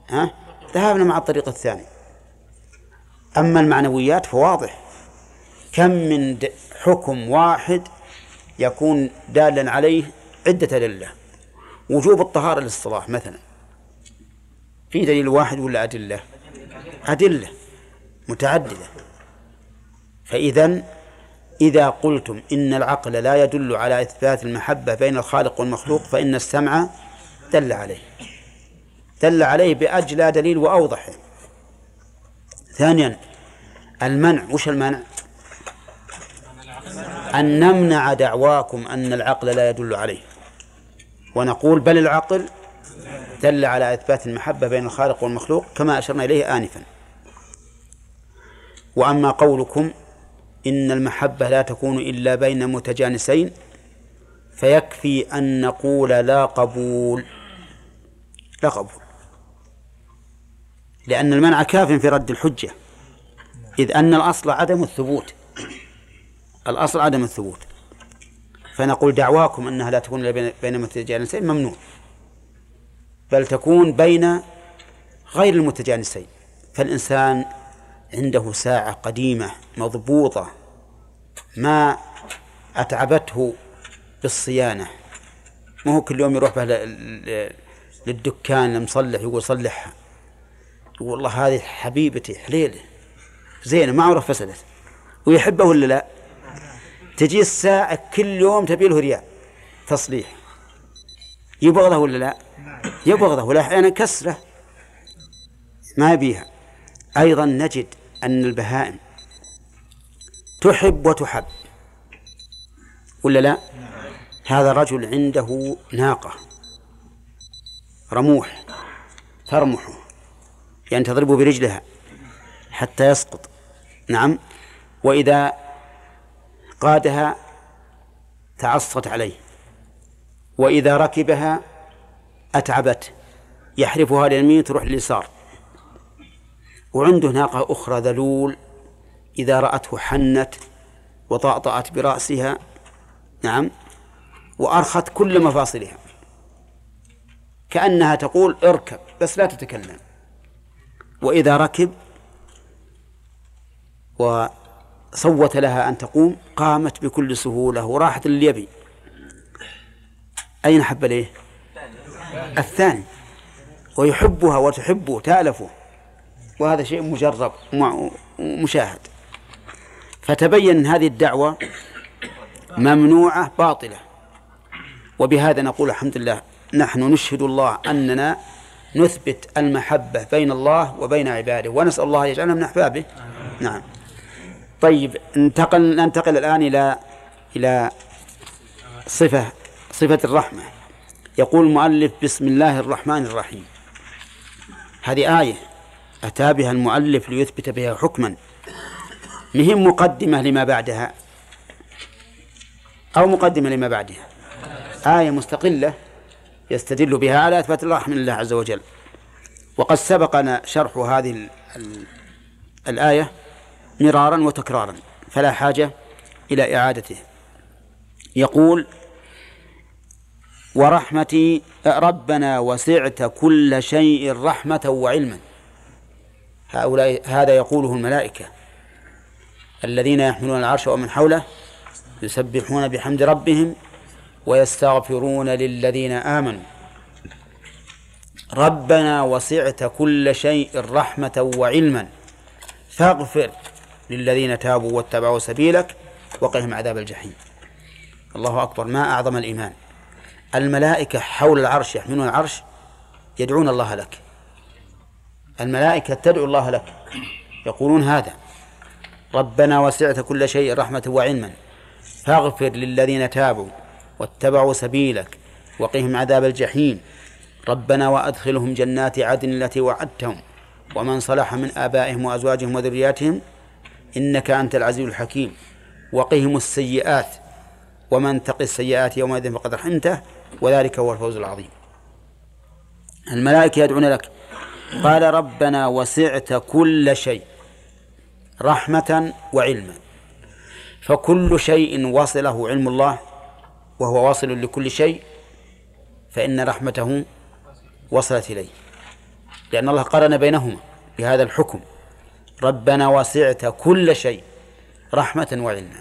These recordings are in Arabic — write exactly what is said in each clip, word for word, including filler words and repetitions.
ها ذهبنا مع الطريق الثاني. أما المعنويات فواضح، كم من حكم واحد يكون دالا عليه عدة أدلة. وجوب الطهارة للصلاة مثلا في دليل واحد ولا أدلة؟ أدلة متعددة. فإذن إذا قلتم إن العقل لا يدل على إثبات المحبة بين الخالق والمخلوق فإن السمع دل عليه، دل عليه بأجلى دليل وأوضح. ثانيا المنع، وش المنع؟ أن نمنع دعواكم أن العقل لا يدل عليه، ونقول بل العقل دل على إثبات المحبة بين الخالق والمخلوق كما أشرنا إليه آنفا. وأما قولكم إن المحبة لا تكون إلا بين متجانسين فيكفي أن نقول لا قبول، لا قبول، لأن المنع كاف في رد الحجة، إذ أن الأصل عدم الثبوت، الأصل عدم الثبوت. فنقول دعواكم أنها لا تكون إلا بين متجانسين ممنوع، بل تكون بين غير المتجانسين. فالإنسان عنده ساعة قديمة مضبوطة ما أتعبته بالصيانة، ما هو كل يوم يروح به للدكان المصلح يقول صلحها، يقول والله هذه حبيبتي حليلة زينة ما عرف فسدت، ويحبه ولا لا؟ تجي الساعة كل يوم تبي له ريال تصليح، يبغضه ولا لا؟ يبغضه، ولا أحيانا كسره ما يبيها. أيضا نجد أن البهائم تحب وتحب ولا لا؟ هذا رجل عنده ناقة رموح ترمح، يعني تضربه برجلها حتى يسقط، نعم، وإذا قادها تعصت عليه، وإذا ركبها أتعبت يحرفها لليمين تروح لليسار. وعنده ناقة أخرى ذلول إذا رأته حنت وطأطأت برأسها، نعم، وأرخت كل مفاصلها كأنها تقول اركب بس لا تتكلم. وإذا ركب وصوت لها أن تقوم قامت بكل سهولة وراحت لليبي. أين حب ليه؟ الثاني، ويحبها وتحبه تألفه، وهذا شيء مجرب ومشاهد. فتبين أن هذه الدعوة ممنوعة باطلة. وبهذا نقول الحمد لله نحن نشهد الله أننا نثبت المحبة بين الله وبين عباده، ونسأل الله يجعلنا من أحبابه. نعم. طيب ننتقل ننتقل الآن إلى إلى صفة صفة الرحمة. يقول المؤلف بسم الله الرحمن الرحيم. هذه آية أتى بها المؤلف ليثبت بها حكما، مهم مقدمة لما بعدها أو مقدمة لما بعدها، آية مستقلة يستدل بها على إثبات الرحمة لله عز وجل. وقد سبقنا شرح هذه ال ال الآية مرارا وتكرارا فلا حاجة إلى إعادته. يقول ورحمتي ربنا وسعت كل شيء رحمة وعلما. هؤلاء هذا يقوله الملائكة الذين يحملون العرش ومن حوله يسبحون بحمد ربهم ويستغفرون للذين آمنوا. ربنا وسعت كل شيء رحمة وعلما فاغفر للذين تابوا واتبعوا سبيلك وقهم عذاب الجحيم. الله أكبر، ما أعظم الإيمان. الملائكة حول العرش يحملون العرش يدعون الله لك، الملائكة تدعو الله لك، يقولون هذا ربنا وسعت كل شيء رحمة وعلما فاغفر للذين تابوا واتبعوا سبيلك وقهم عذاب الجحيم. ربنا وأدخلهم جنات عدن التي وعدتهم ومن صلح من آبائهم وأزواجهم وذرياتهم إنك أنت العزيز الحكيم. وقهم السيئات ومن تقي السيئات يومئذ فقد رحمته وذلك هو الفوز العظيم. الملائكة يدعون لك. قال ربنا وسعت كل شيء رحمة وعلما، فكل شيء وصله علم الله وهو واصل لكل شيء فإن رحمته وصلت إليه. لأن الله قارن بينهما بهذا الحكم: ربنا وسعت كل شيء رحمة وعلما.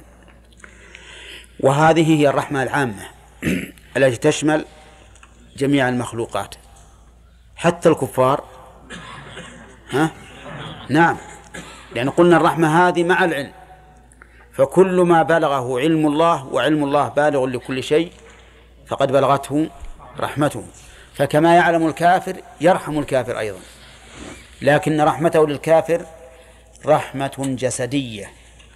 وهذه هي الرحمة العامة التي تشمل جميع المخلوقات حتى الكفار. ها؟ نعم، لأن قلنا الرحمة هذه مع العلم، فكل ما بلغه علم الله وعلم الله بالغ لكل شيء فقد بلغته رحمته. فكما يعلم الكافر يرحم الكافر أيضا، لكن رحمته للكافر رحمة جسدية،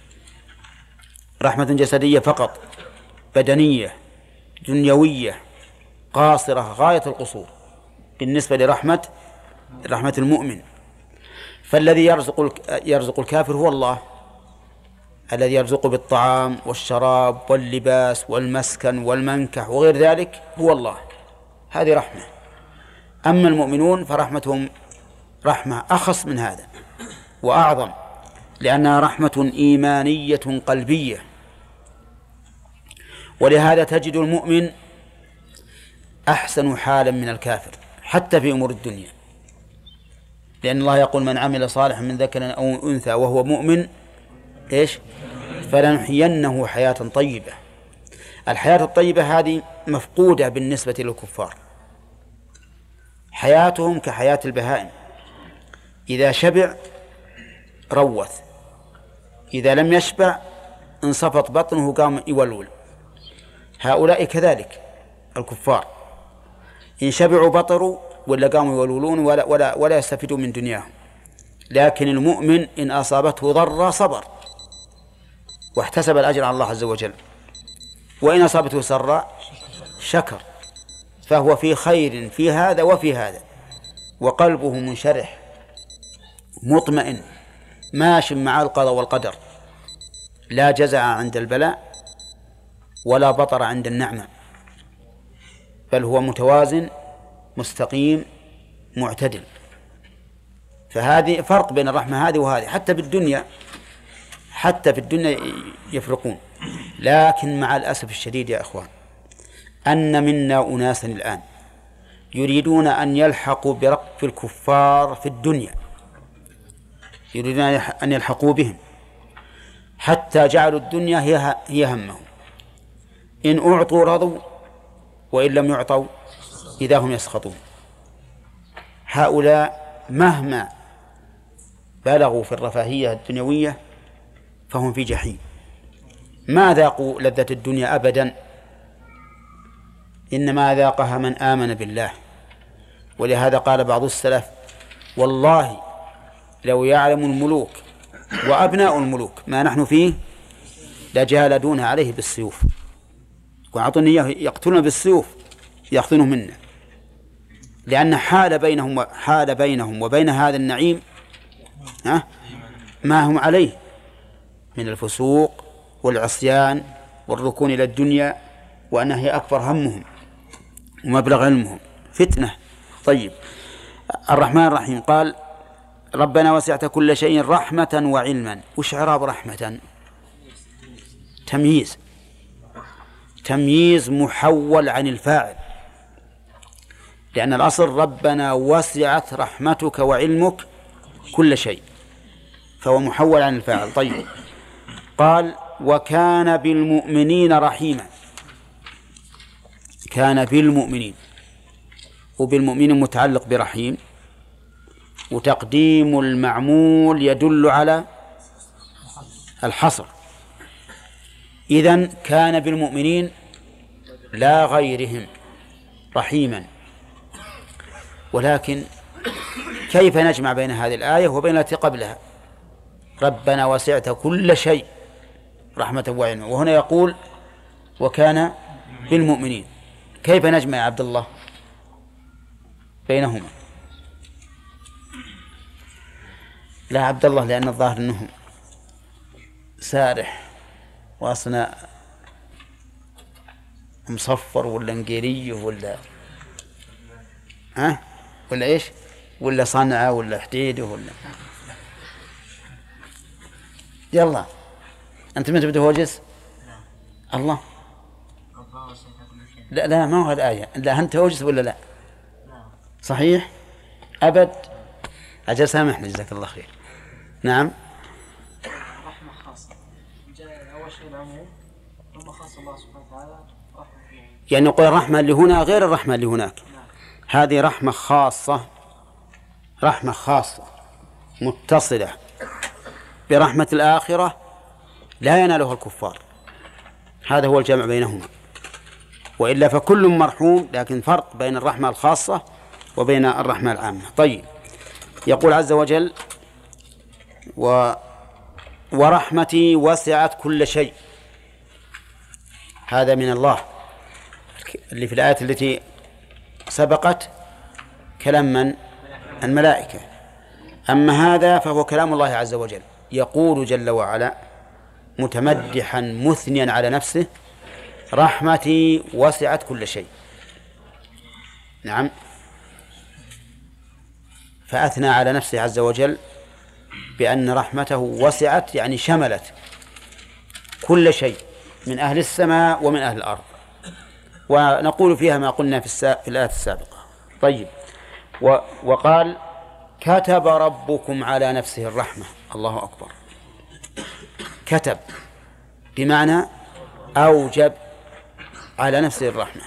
رحمة جسدية فقط، بدنية دنيوية قاصرة غاية القصور بالنسبة لرحمة رحمة المؤمن. فالذي يرزق يرزق الكافر هو الله، الذي يرزقه بالطعام والشراب واللباس والمسكن والمنكح وغير ذلك هو الله، هذه رحمة. أما المؤمنون فرحمتهم رحمة أخص من هذا وأعظم، لأنها رحمة إيمانية قلبية. ولهذا تجد المؤمن أحسن حالا من الكافر حتى في أمور الدنيا، لأن الله يقول: من عمل صالحا من ذكر أو أنثى وهو مؤمن إيش فلنحيينه حياة طيبة. الحياة الطيبة هذه مفقودة بالنسبة للكفار، حياتهم كحياة البهائم، إذا شبع روث، إذا لم يشبع انصفط بطنه قام يولول. هؤلاء كذلك الكفار، إن شبعوا بطروا ولا قاموا يولولون ولا, ولا, ولا يستفيدوا من دنياهم. لكن المؤمن إن أصابته ضر صبر واحتسب الأجر على الله عز وجل، وإن أصابته سراء شكر، فهو في خير في هذا وفي هذا، وقلبه منشرح مطمئن ماش مع القضاء والقدر، لا جزع عند البلاء ولا بطر عند النعمة، بل هو متوازن مستقيم معتدل. فهذه فرق بين الرحمة هذه وهذه. حتى بالدنيا حتى في الدنيا يفرقون. لكن مع الأسف الشديد يا أخوان أن منا أناسا الآن يريدون أن يلحقوا برقب الكفار في الدنيا، يريدون أن يلحقوا بهم حتى جعلوا الدنيا هي هي همهم، إن أعطوا رضوا وإن لم يعطوا إذا هم يسخطون. هؤلاء مهما بلغوا في الرفاهية الدنيوية فهم في جحيم، ما ذاقوا لذة الدنيا أبدا، إنما ذاقها من آمن بالله. ولهذا قال بعض السلف: والله لو يعلم الملوك وأبناء الملوك ما نحن فيه لجالدون عليه بالسيوف، وأعطوني إياه يقتلون بالسيوف يأخذونه منا، لأن حال بينهم حال بينهم وبين هذا النعيم ها ما هم عليه من الفسوق والعصيان والركون إلى الدنيا، وأنها هي أكبر همهم ومبلغ علمهم فتنة. طيب، الرحمن الرحيم قال: ربنا وسعت كل شيء رحمة وعلما. وش إعراب رحمة؟ تمييز، تمييز محول عن الفاعل، لأن الأصل ربنا وسعت رحمتك وعلمك كل شيء، فهو محول عن الفاعل. طيب، قال: وكان بالمؤمنين رحيما. كان بالمؤمنين، وبالمؤمنين متعلق برحيم، وتقديم المعمول يدل على الحصر. إذن كان بالمؤمنين لا غيرهم رحيما. ولكن كيف نجمع بين هذه الآية وبين التي قبلها؟ ربنا وسعت كل شيء رحمة وعلما، وهنا يقول وكان بالمؤمنين. كيف نجمع يا عبد الله بينهما؟ لا عبد الله، لأن الظاهر أنه سارح وأصنع مصفر ولا انقيري ولا ها أه؟ ولا إيش ولا صنعة ولا حديد ولا يلا أنت من تبدأ هوجس الله. لا لا ما هو الآية. لا أنت هوجس ولا لا؟ صحيح أبد أجل سامحنا جزاك الله خير. نعم. رحمة خاصة أول شيء العموم ثم خاص الله سبحانه وتعالى رحمة. يعني نقول الرحمة اللي هنا غير الرحمة اللي هناك. هذه رحمة خاصة، رحمة خاصة متصلة برحمة الآخرة لا ينالها الكفار. هذا هو الجمع بينهما، وإلا فكل مرحوم، لكن فرق بين الرحمة الخاصة وبين الرحمة العامة. طيب، يقول عز وجل: و ورحمتي وسعت كل شيء. هذا من الله، اللي في الآية التي سبقت كلام من؟ الملائكة. أما هذا فهو كلام الله عز وجل، يقول جل وعلا متمدحا مثنيا على نفسه: رحمتي وسعت كل شيء. نعم، فأثنى على نفسه عز وجل بأن رحمته وسعت، يعني شملت كل شيء من أهل السماء ومن أهل الأرض، ونقول فيها ما قلنا في, السا... في الآية السابقة. طيب، و... وقال: كتب ربكم على نفسه الرحمة. الله أكبر. كتب بمعنى أوجب على نفسه الرحمة،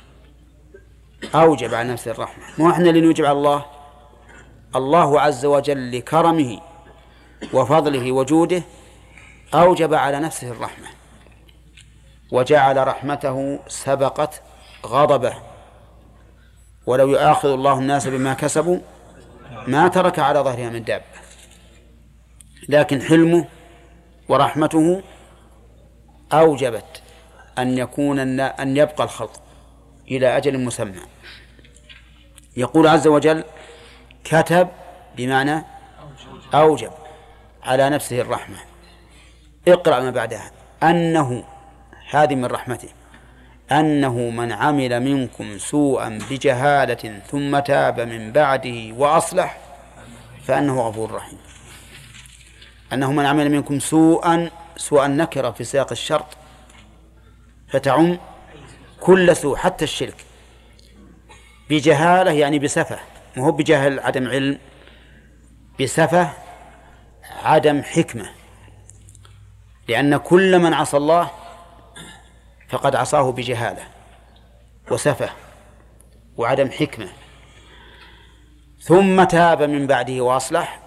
أوجب على نفسه الرحمة. مو إحنا اللي نوجب على الله، الله عز وجل لكرمه وفضله وجوده أوجب على نفسه الرحمة، وجعل رحمته سبقت غضبه. ولو يؤاخذ الله الناس بما كسبوا ما ترك على ظهرها من دابة، لكن حلمه ورحمته أوجبت أن يكون أن يبقى الخلق إلى أجل مسمى. يقول عز وجل: كتب بمعنى أوجب على نفسه الرحمة. اقرأ ما بعدها: أنه، هذه من رحمته، أنه من عمل منكم سوءا بجهالة ثم تاب من بعده وأصلح فأنه غفور رحيم. أنه من عمل منكم سوءا، سوءا نكرة في سياق الشرط فتعم كل سوء حتى الشرك. بجهالة يعني بسفة، ما هو بجهل عدم علم، بسفة عدم حكمة، لأن كل من عصى الله فقد عصاه بجهالة وسفة وعدم حكمة. ثم تاب من بعده وأصلح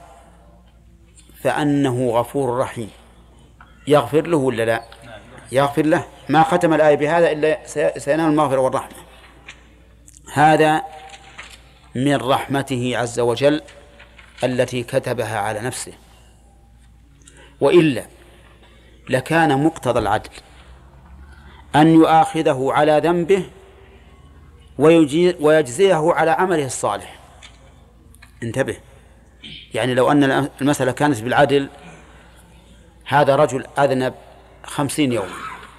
فأنه غفور رحيم. يغفر له ولا لا؟ يغفر له. ما ختم الآية بهذا إلا سينال المغفرة والرحمة. هذا من رحمته عز وجل التي كتبها على نفسه، وإلا لكان مقتضى العدل أن يؤاخذه على ذنبه ويجزيه على عمله الصالح. انتبه، يعني لو أن المسألة كانت بالعدل، هذا رجل أذنب خمسين يوما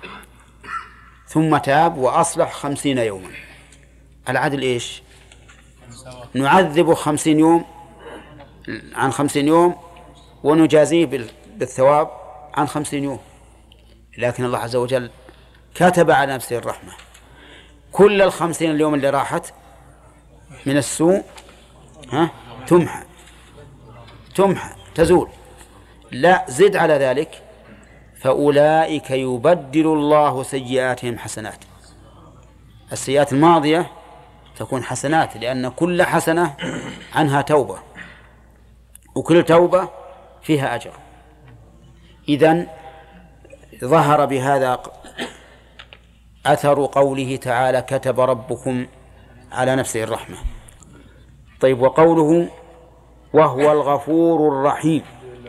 ثم تاب وأصلح خمسين يوما، العدل إيش؟ نعذبه خمسين يوم عن خمسين يوم ونجازيه بالثواب عن خمسين يوم. لكن الله عز وجل كتب على نفسه الرحمة، كل الخمسين اليوم اللي راحت من السوء ها تمحى تمحى تزول. لا، زد على ذلك: فأولئك يبدل الله سيئاتهم حسنات. السيئات الماضية تكون حسنات، لأن كل حسنة عنها توبة، وكل توبة فيها أجر. إذن ظهر بهذا أثر قوله تعالى: كتب ربكم على نفسه الرحمة. طيب، وقوله: وهو الغفور الرحيم.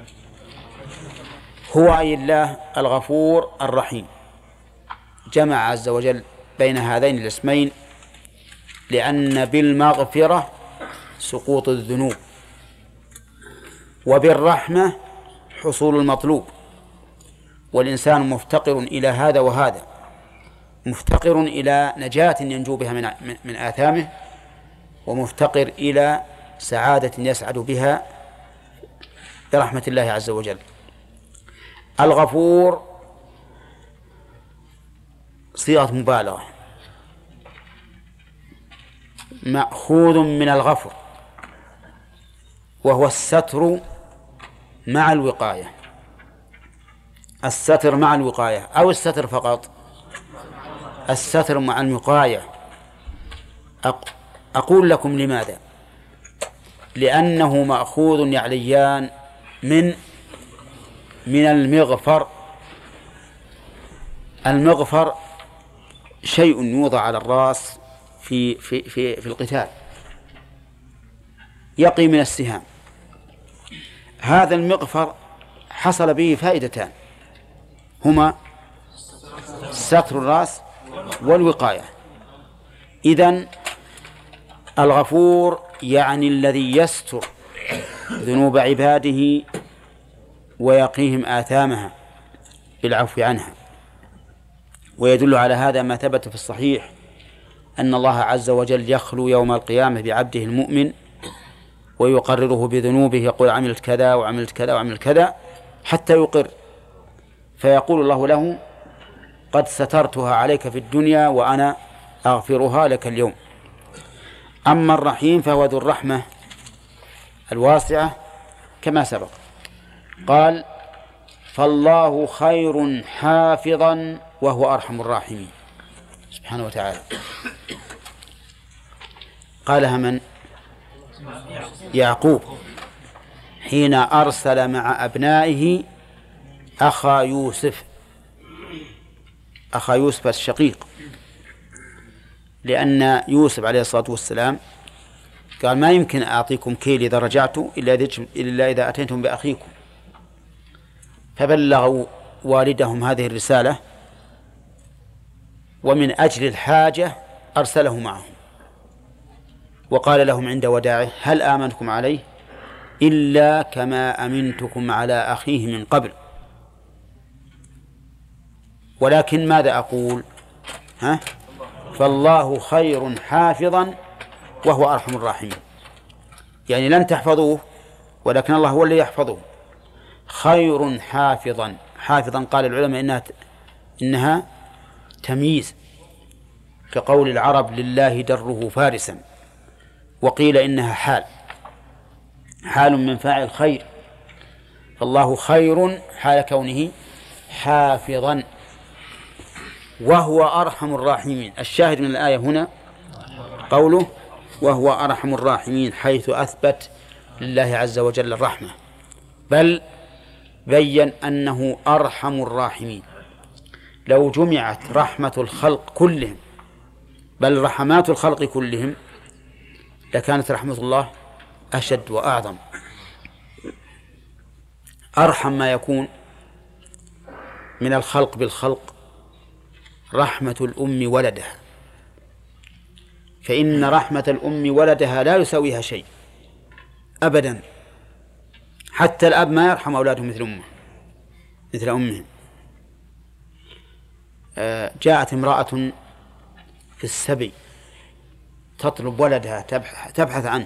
هو أي الله الغفور الرحيم. جمع عز وجل بين هذين الاسمين، لأن بالمغفرة سقوط الذنوب، وبالرحمة حصول المطلوب، والإنسان مفتقر إلى هذا وهذا، مفتقر إلى نجاة ينجو بها من من آثامه، ومفتقر إلى سعادة يسعد بها برحمة الله عز وجل. الغفور صيغة مبالغة مأخوذ من الغفر، وهو الستر مع الوقاية. الستر مع الوقاية أو الستر فقط؟ الستر مع الوقاية. أقول لكم لماذا؟ لأنه مأخوذ يعليان من من المغفر. المغفر شيء يوضع على الرأس في في في في القتال يقي من السهام. هذا المغفر حصل به فائدتان، هما ستر الرأس والوقاية. إذن الغفور يعني الذي يستر ذنوب عباده ويقيهم آثامها بالعفو عنها. ويدل على هذا ما ثبت في الصحيح أن الله عز وجل يخلو يوم القيامة بعبده المؤمن ويقرره بذنوبه، يقول عملت كذا وعملت كذا وعملت كذا حتى يقر، فيقول الله له قد سترتها عليك في الدنيا وأنا أغفرها لك اليوم. أما الرحيم فهو ذو الرحمة الواسعة كما سبق. قال فالله خير حافظا وهو أرحم الراحمين سبحانه وتعالى. قالها من؟ يعقوب حين أرسل مع أبنائه أخا يوسف، أخا يوسف الشقيق، لأن يوسف عليه الصلاة والسلام قال ما يمكن أعطيكم كيل إذا رجعتوا إلا إذا أتيتم بأخيكم، فبلغوا والدهم هذه الرسالة، ومن أجل الحاجة أرسله معهم وقال لهم عند وداعه هل آمنكم عليه إلا كما أمنتكم على أخيه من قبل، ولكن ماذا أقول؟ ها؟ فالله خير حافظا وهو أرحم الراحمين، يعني لن تحفظوه ولكن الله هو اللي يحفظه. خير حافظا، حافظا قال العلماء إنها, إنها تمييز، كقول العرب لله دره فارسا، وقيل إنها حال، حال من فاعل خير، فالله خير حال كونه حافظا وهو أرحم الراحمين. الشاهد من الآية هنا قوله وهو أرحم الراحمين، حيث أثبت لله عز وجل الرحمة، بل بين أنه أرحم الراحمين. لو جمعت رحمة الخلق كلهم بل رحمات الخلق كلهم لكانت رحمة الله أشد وأعظم. أرحم ما يكون من الخلق بالخلق رحمة الأم ولدها، فإن رحمة الأم ولدها لا يساويها شيء أبدا، حتى الأب ما يرحم أولاده مثل أمه مثل أمهم. جاءت امرأة في السبي تطلب ولدها تبحث عنه،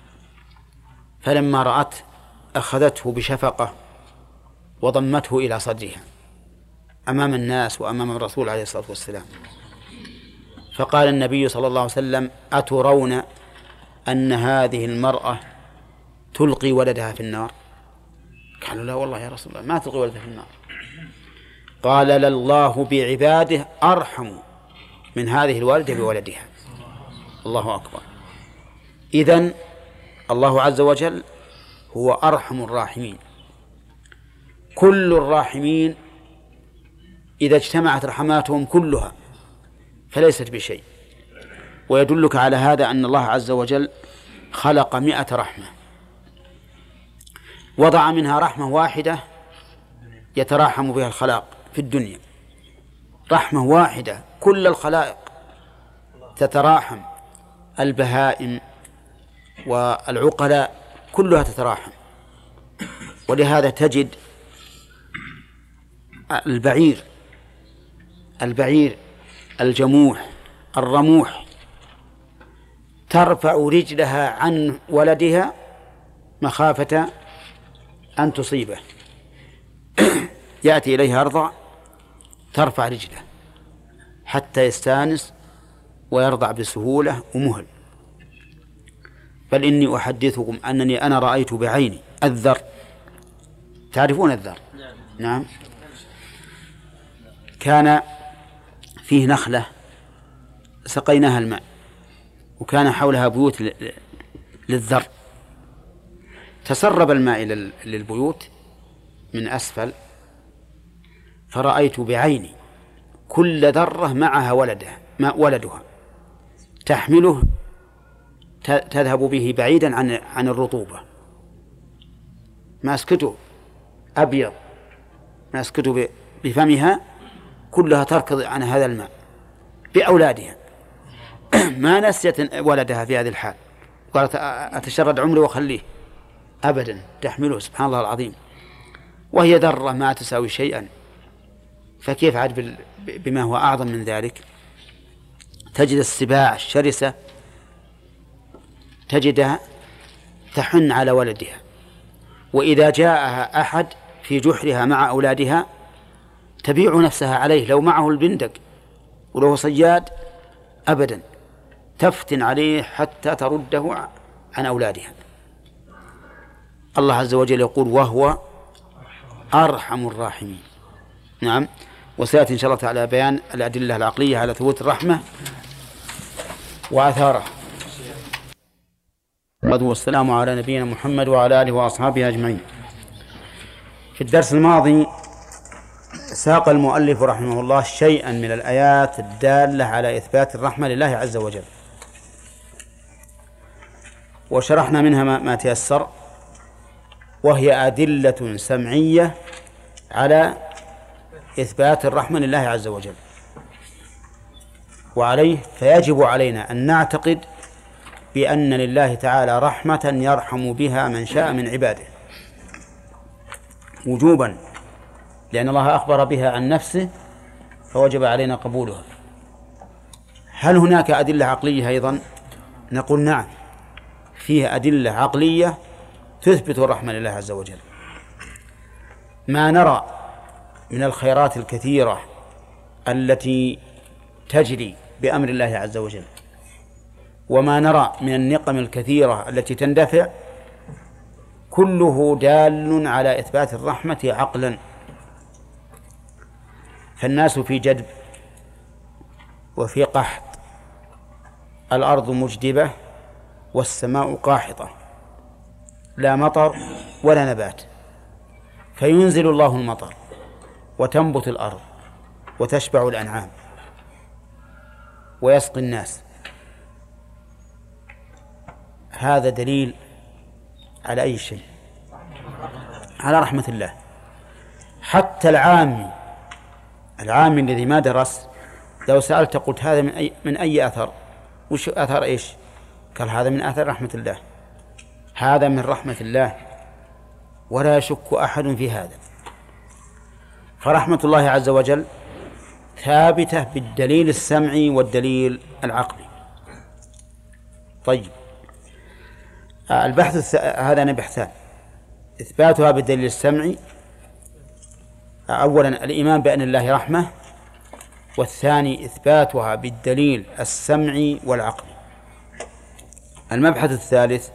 فلما رأت أخذته بشفقة وضمته إلى صدرها أمام الناس وأمام الرسول عليه الصلاة والسلام، فقال النبي صلى الله عليه وسلم أترون أن هذه المرأة تلقي ولدها في النار؟ قالوا لا والله يا رسول الله ما تلقي ولدها في النار. قال لله بعباده أرحم من هذه الوالدة بولدها. الله أكبر. إذن الله عز وجل هو أرحم الراحمين. كل الراحمين إذا اجتمعت رحماتهم كلها فليست بشيء، ويدلك على هذا أن الله عز وجل خلق مئة رحمة، وضع منها رحمة واحدة يتراحم بها الخلائق في الدنيا، رحمة واحدة كل الخلائق تتراحم، البهائم والعقلاء كلها تتراحم. ولهذا تجد البعير البعير الجموح الرموح ترفع رجلها عن ولدها مخافة أن تصيبه، يأتي إليها أرضع ترفع رجله حتى يستانس ويرضع بسهولة ومهل. بل إني أحدثكم أنني أنا رأيت بعيني الذر. تعرفون الذر؟ نعم. كان فيه نخلة سقيناها الماء وكان حولها بيوت للذر، تسرب الماء للبيوت من أسفل، فرأيت بعيني كل ذرة معها ولدها ما ولدها تحمله تذهب به بعيدا عن عن الرطوبة، ماسكته أبيض ماسكته بفمها كلها تركض عن هذا الماء بأولادها ما نسيت ولدها في هذه الحال، قالت أتشرد عمري وخليه أبدا، تحمله سبحان الله العظيم، وهي ذرة ما تساوي شيئا، فكيف عاد بما هو أعظم من ذلك؟ تجد السباع الشرسة تجدها تحن على ولدها، وإذا جاءها أحد في جحرها مع أولادها تبيع نفسها عليه، لو معه البندق ولو صياد أبدا تفتن عليه حتى ترده عن أولادها. الله عز وجل يقول وهو أرحم الراحمين. نعم. وسيأتي إن شاء الله تعالى بيان الأدلة العقلية على ثبوت الرحمة وآثارها. والسلام على نبينا محمد وعلى آله وأصحابه أجمعين. في الدرس الماضي ساق المؤلف رحمه الله شيئا من الآيات الدالة على إثبات الرحمة لله عز وجل، وشرحنا منها ما تيسر، وهي أدلة سمعية على إثبات الرحمة لله عز وجل، وعليه فيجب علينا أن نعتقد بأن لله تعالى رحمة يرحم بها من شاء من عباده وجوبا، لأن الله أخبر بها عن نفسه فوجب علينا قبولها. هل هناك أدلة عقلية أيضا؟ نقول نعم، فيها أدلة عقلية تثبت الرحمة لله عز وجل. ما نرى من الخيرات الكثيرة التي تجري بأمر الله عز وجل، وما نرى من النقم الكثيرة التي تندفع، كله دال على إثبات الرحمة عقلا. فالناس في جدب وفي قحط، الأرض مجدبة والسماء قاحطة، لا مطر ولا نبات، فينزل الله المطر وتنبت الأرض وتشبع الأنعام ويسقي الناس. هذا دليل على أي شيء؟ على رحمة الله. حتى العامي العامي الذي ما درس لو سألت قلت هذا من أي, من أي أثر؟ وش أثر إيش؟ قال هذا من أثر رحمة الله، هذا من رحمة الله، ولا يشك أحد في هذا. فرحمة الله عز وجل ثابتة بالدليل السمعي والدليل العقلي. طيب، البحث الث... هذا بحثان: إثباتها بالدليل السمعي، أولا الإيمان بأن الله رحمة، والثاني إثباتها بالدليل السمعي والعقلي. المبحث الثالث: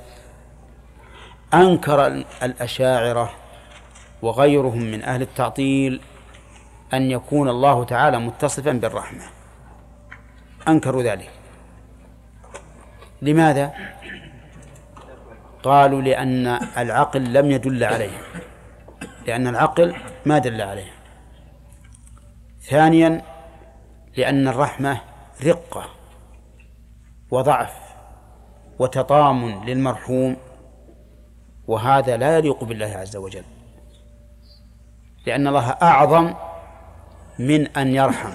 أنكر الأشاعرة وغيرهم من أهل التعطيل أن يكون الله تعالى متصفا بالرحمة، أنكروا ذلك. لماذا؟ قالوا لأن العقل لم يدل عليه، لأن العقل ما دل عليه. ثانيا لأن الرحمة رقة وضعف وتطامن للمرحوم، وهذا لا يليق بالله عز وجل، لأن الله أعظم من أن يرحم،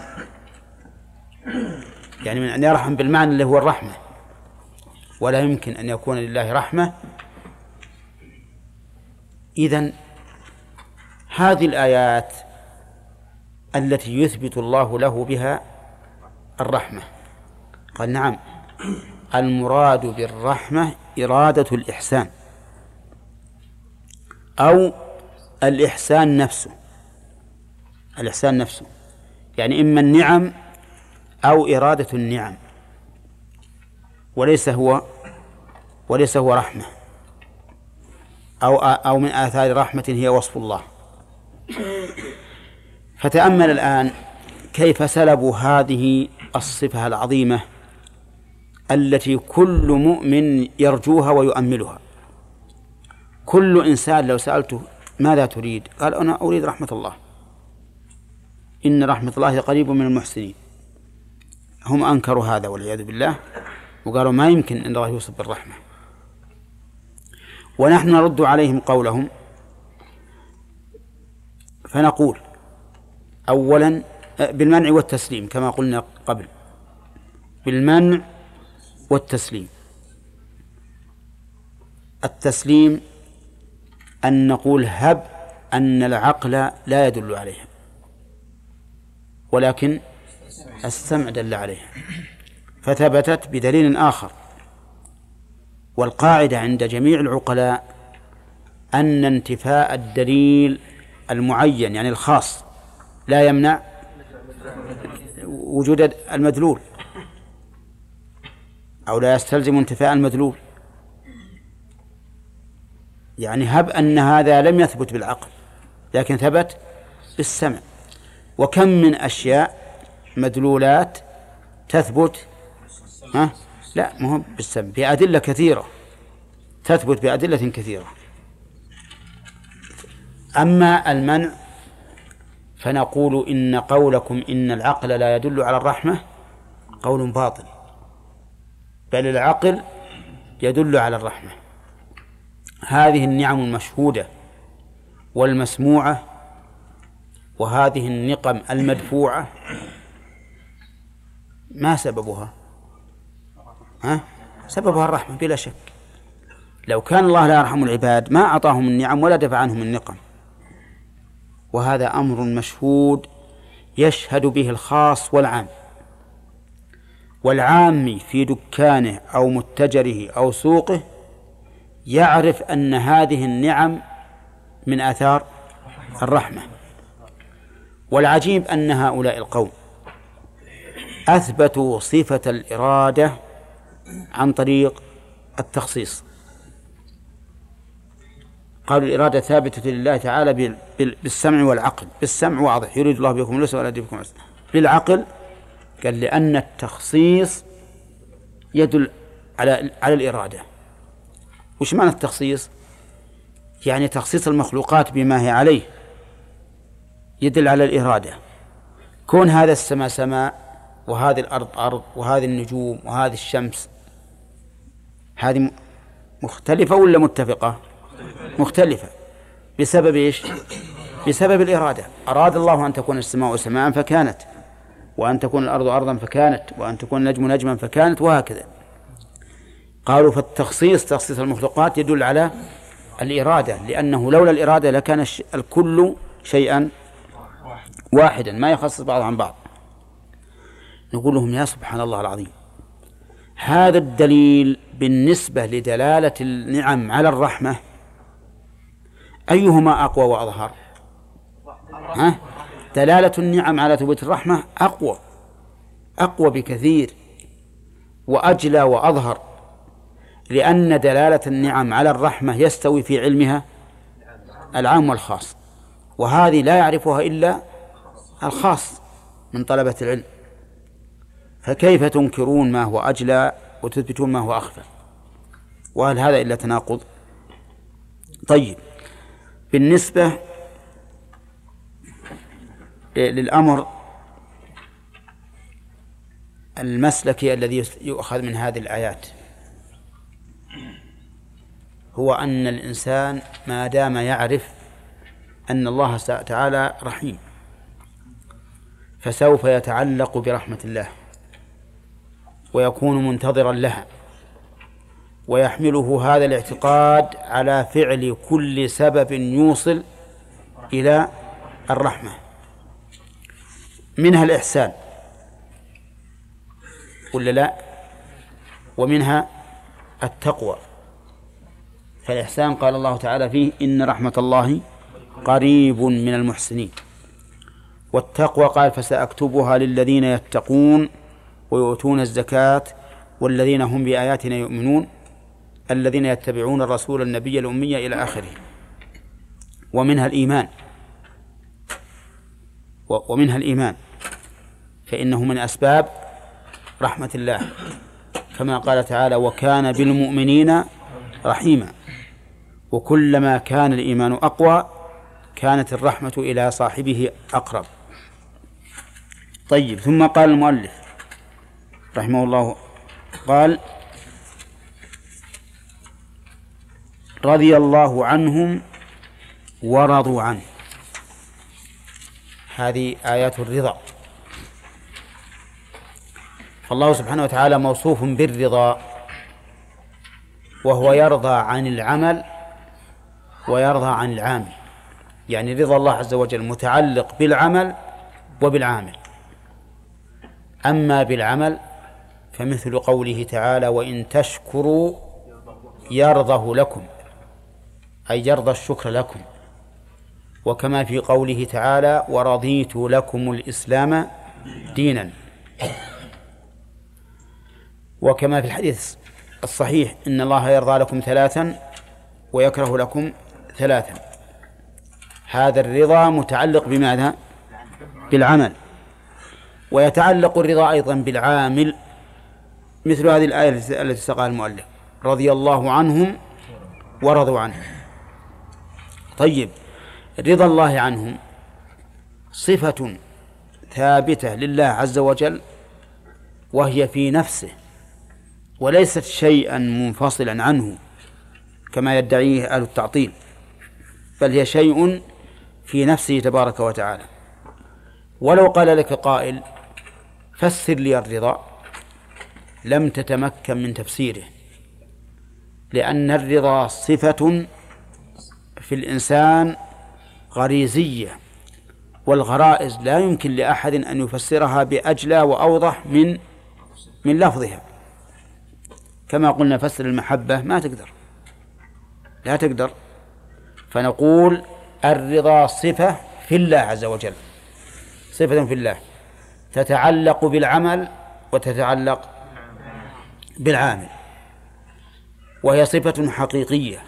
يعني من أن يرحم بالمعنى اللي هو الرحمة، ولا يمكن أن يكون لله رحمة. إذن هذه الآيات التي يثبت الله له بها الرحمة، قال نعم، المراد بالرحمة إرادة الإحسان أو الإحسان نفسه، الإحسان نفسه، يعني إما النعم أو إرادة النعم، وليس هو وليس هو رحمة، أو أو من آثار رحمة هي وصف الله. فتأمل الآن كيف سلبوا هذه الصفة العظيمة التي كل مؤمن يرجوها ويؤملها. كل إنسان لو سألته ماذا تريد؟ قال أنا أريد رحمة الله، إن رحمة الله قريب من المحسنين. هم أنكروا هذا والعياذ بالله، وقالوا ما يمكن أن الله يوصف بالرحمة. ونحن نرد عليهم قولهم فنقول أولا بالمنع والتسليم كما قلنا قبل، بالمنع والتسليم. التسليم أن نقول هب أن العقل لا يدل عليها، ولكن السمع دل عليها فثبتت بدليل آخر. والقاعدة عند جميع العقلاء أن انتفاء الدليل المعين يعني الخاص لا يمنع وجود المدلول، أو لا يستلزم انتفاء المدلول. يعني هب أن هذا لم يثبت بالعقل لكن ثبت بالسمع. وكم من أشياء مدلولات تثبت ها؟ لا ما هو بالسمع، بأدلة كثيرة تثبت بأدلة كثيرة. أما المنع فنقول إن قولكم إن العقل لا يدل على الرحمة قول باطل، بل العقل يدل على الرحمة. هذه النعم المشهودة والمسموعة وهذه النقم المدفوعة ما سببها؟ ها؟ سببها الرحمة بلا شك. لو كان الله لا يرحم العباد ما أعطاهم النعم ولا دفع عنهم النقم. وهذا أمر مشهود يشهد به الخاص والعام. والعام في دكانه أو متجره أو سوقه يعرف أن هذه النعم من آثار الرحمة. والعجيب أن هؤلاء القوم أثبتوا صفة الإرادة عن طريق التخصيص. قالوا الإرادة ثابتة لله تعالى بالسمع والعقل. بالسمع واضح يريد الله بكم اليسر ولا يريد بكم العسر. بالعقل قال لأن التخصيص يدل على على الإرادة. وش معنى التخصيص؟ يعني تخصيص المخلوقات بما هي عليه يدل على الإرادة. كون هذا السماء سماء وهذه الأرض أرض وهذه النجوم وهذه الشمس هذه مختلفة ولا متفقة؟ مختلفة. بسبب إيش؟ بسبب الإرادة. أراد الله أن تكون السماء سماء فكانت، وأن تكون الأرض أرضا فكانت، وأن تكون النجم نجما فكانت، وهكذا. قالوا فالتخصيص تخصيص المخلوقات يدل على الإرادة، لأنه لولا الإرادة لكان الكل شيئا واحدا ما يخصص بعض عن بعض. نقول لهم يا سبحان الله العظيم، هذا الدليل بالنسبة لدلالة النعم على الرحمة أيهما أقوى وأظهر؟ ها؟ دلالة النعم على ثبوت الرحمة أقوى أقوى بكثير وأجلى وأظهر، لأن دلالة النعم على الرحمة يستوي في علمها العام والخاص، وهذه لا يعرفها إلا الخاص من طلبة العلم. فكيف تنكرون ما هو أجلى وتثبتون ما هو أخفى؟ وهل هذا إلا تناقض؟ طيب، بالنسبة للأمر المسلكي الذي يؤخذ من هذه الآيات هو أن الإنسان ما دام يعرف أن الله تعالى رحيم فسوف يتعلق برحمة الله ويكون منتظرا لها، ويحمله هذا الاعتقاد على فعل كل سبب يوصل إلى الرحمة، منها الإحسان ولا لا؟ ومنها التقوى. فالإحسان قال الله تعالى فيه إن رحمة الله قريب من المحسنين. والتقوى قال فسأكتبها للذين يتقون ويؤتون الزكاة والذين هم بآياتنا يؤمنون الذين يتبعون الرسول النبي الأمي إلى آخره. ومنها الإيمان ومنها الإيمان فإنه من أسباب رحمة الله، كما قال تعالى: وكان بالمؤمنين رحيما. وكلما كان الإيمان أقوى كانت الرحمة إلى صاحبه أقرب. طيب، ثم قال المؤلف رحمه الله قال: رضي الله عنهم ورضوا عنه. هذه آيات الرضا. فالله سبحانه وتعالى موصوف بالرضا، وهو يرضى عن العمل ويرضى عن العامل، يعني رضا الله عز وجل متعلق بالعمل وبالعامل. أما بالعمل فمثل قوله تعالى: وإن تشكروا يرضه لكم، أي يرضى الشكر لكم. وكما في قوله تعالى: ورضيت لكم الإسلام دينا. وكما في الحديث الصحيح: إن الله يرضى لكم ثلاثا ويكره لكم ثلاثا. هذا الرضا متعلق بماذا؟ بالعمل. ويتعلق الرضا أيضا بالعامل، مثل هذه الآية التي ساقها المؤلف: رضي الله عنهم ورضوا عنه. طيب، رضا الله عنهم صفة ثابتة لله عز وجل، وهي في نفسه وليست شيئا منفصلا عنه كما يدعيه أهل التعطيل، بل هي شيء في نفسه تبارك وتعالى. ولو قال لك قائل: فسر لي الرضا، لم تتمكن من تفسيره، لأن الرضا صفة في الإنسان غريزية، والغرائز لا يمكن لأحد أن يفسرها بأجلى وأوضح من من لفظها. كما قلنا فسر المحبة، ما تقدر، لا تقدر. فنقول الرضا صفة في الله عز وجل، صفة في الله تتعلق بالعمل وتتعلق بالعامل، وهي صفة حقيقية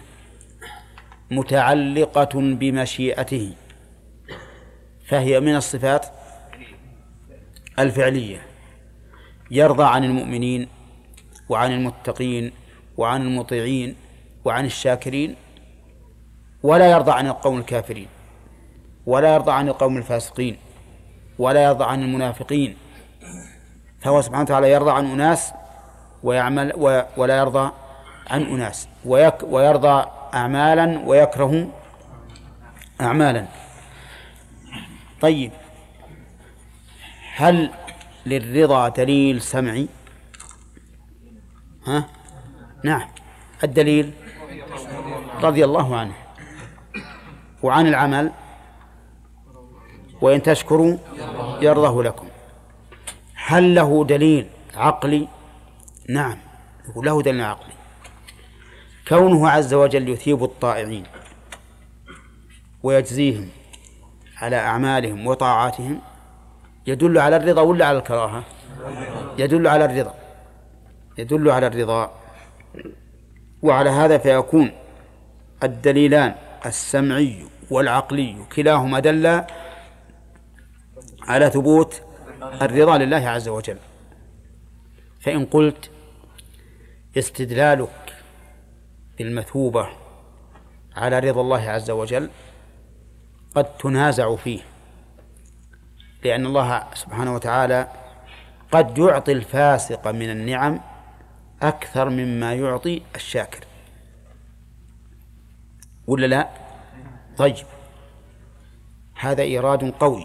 متعلقة بمشيئته، فهي من الصفات الفعلية. يرضى عن المؤمنين وعن المتقين وعن المطيعين وعن الشاكرين، ولا يرضى عن القوم الكافرين، ولا يرضى عن القوم الفاسقين، ولا يرضى عن المنافقين. فهو سبحانه وتعالى يرضى عن أناس ويعمل ولا يرضى عن أناس، ويرضى أعمالا ويكره أعمالا. طيب، هل للرضا دليل سمعي؟ ها؟ نعم، الدليل رضي الله عنه. وعن العمل: وإن تشكروا يرضه لكم. هل له دليل عقلي؟ نعم، له دليل عقلي. كونه عز وجل يثيب الطائعين ويجزيهم على أعمالهم وطاعاتهم يدل على الرضا ولا على الكراهة؟ يدل على الرضا، يدل على الرضا. وعلى هذا فيكون الدليلان السمعي والعقلي كلاهما دل على ثبوت الرضا لله عز وجل. فإن قلت استدلالك بالمثوبة على رضا الله عز وجل قد تنازع فيه، لأن الله سبحانه وتعالى قد يعطي الفاسق من النعم أكثر مما يعطي الشاكر، ولا لا؟ طيب، هذا إيراد قوي،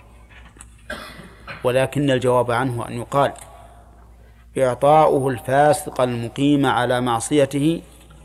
ولكن الجواب عنه أن يقال: إعطاؤه الفاسق المقيم على معصيته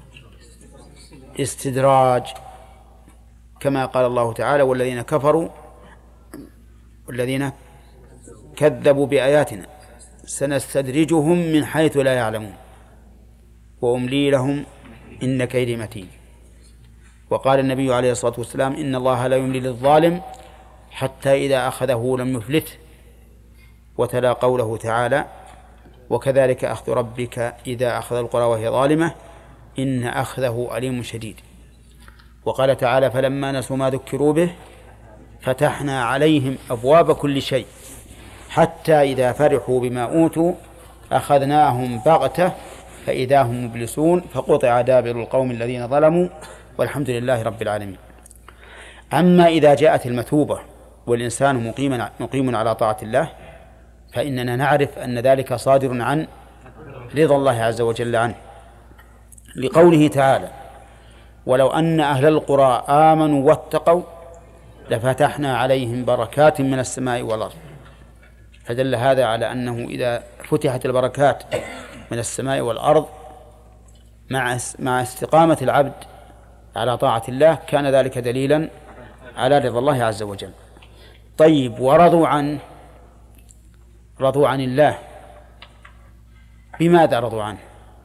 استدراج، كما قال الله تعالى: والذين كفروا والذين كذبوا بآياتنا سنستدرجهم من حيث لا يعلمون وأملي لهم إن كيدي متين. وقال النبي عليه الصلاة والسلام: إن الله لا يملي للظالم حتى إذا أخذه لم يفلته. وتلا قوله تعالى: وكذلك أخذ ربك إذا أخذ القرى وهي ظالمة إن أخذه أليم شديد. وقال تعالى فلما نسوا ما ذكروا به فتحنا عليهم أبواب كل شيء حتى إذا فرحوا بما أوتوا أخذناهم بغتة فإذا هم مبلسون فقطع دابر القوم الذين ظلموا والحمد لله رب العالمين. أما إذا جاءت المثوبة والإنسان مقيم, مقيم على طاعة الله فإننا نعرف أن ذلك صادر عن رضا الله عز وجل عنه، لقوله تعالى ولو أن أهل القرى آمنوا واتقوا لفتحنا عليهم بركات من السماء والأرض. فدل هذا على أنه إذا فتحت البركات من السماء والأرض مع مع استقامة العبد على طاعة الله كان ذلك دليلا على رضا الله عز وجل. طيب، ورضوا عنه، رضوا عن الله. بماذا رضوا عنه؟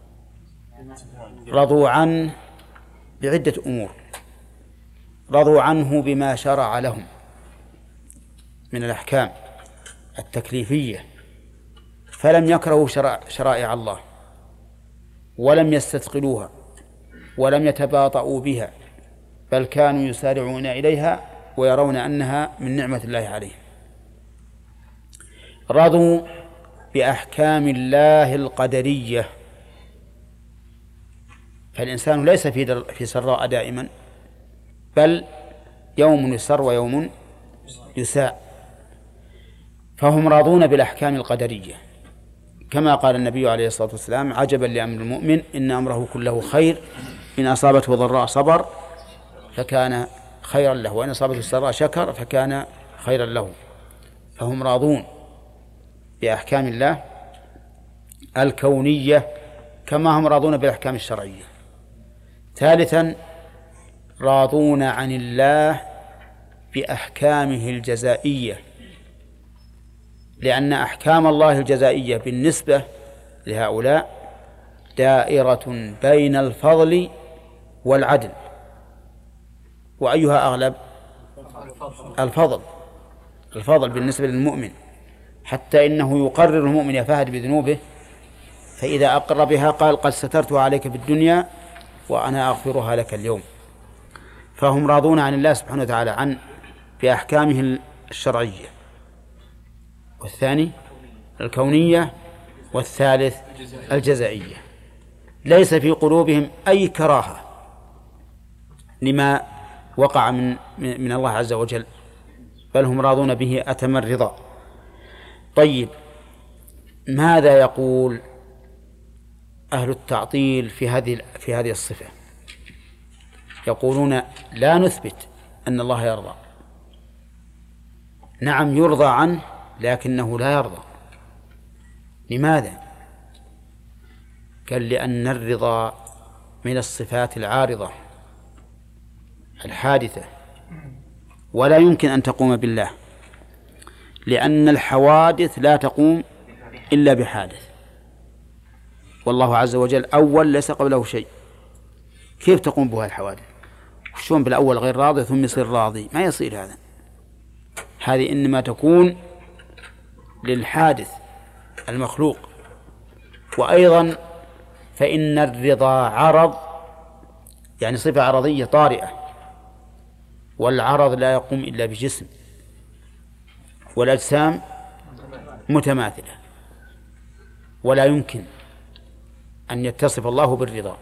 رضوا عنه بعدة أمور. رضوا عنه بما شرع لهم من الأحكام التكليفية، فلم يكرهوا شرائع الله ولم يستثقلوها ولم يتباطؤوا بها، بل كانوا يسارعون إليها ويرون أنها من نعمة الله عليهم. رضوا بأحكام الله القدرية، فالإنسان ليس في في سراء دائما، بل يوم يسر ويوم يساء، فهم راضون بالأحكام القدرية، كما قال النبي عليه الصلاة والسلام عجبا لأمر المؤمن إن أمره كله خير إن أصابته ضراء صبر فكان خيرا له وإن أصابته سراء شكر فكان خيرا له. فهم راضون بأحكام الله الكونية كما هم راضون بالأحكام الشرعية. ثالثا، راضون عن الله بأحكامه الجزائية، لأن أحكام الله الجزائية بالنسبة لهؤلاء دائرة بين الفضل والعدل، وأيها أغلب؟ الفضل. الفضل بالنسبة للمؤمن، حتى إنه يقرر المؤمن يفاهد بذنوبه فإذا أقر بها قال قد سترتها عليك في الدنيا وأنا أغفرها لك اليوم. فهم راضون عن الله سبحانه وتعالى عن بأحكامه الشرعية، والثاني الكونية، والثالث الجزائية. ليس في قلوبهم أي كراهة لما وقع من من الله عز وجل، بل هم راضون به أتم الرضا. طيب، ماذا يقول أهل التعطيل في هذه في هذه الصفة؟ يقولون لا نثبت أن الله يرضى. نعم يرضى عنه لكنه لا يرضى. لماذا؟ قال لأن الرضا من الصفات العارضة الحادثة ولا يمكن أن تقوم بالله، لأن الحوادث لا تقوم إلا بحادث، والله عز وجل أول ليس قبله شيء. كيف تقوم بها الحوادث؟ شلون بالأول غير راضي ثم يصير راضي؟ ما يصير هذا. هذه إنما تكون للحادث المخلوق. وأيضا فإن الرضا عرض، يعني صفة عرضية طارئة، والعرض لا يقوم إلا بجسم، والأجسام متماثلة، ولا يمكن أن يتصف الله بالرضا.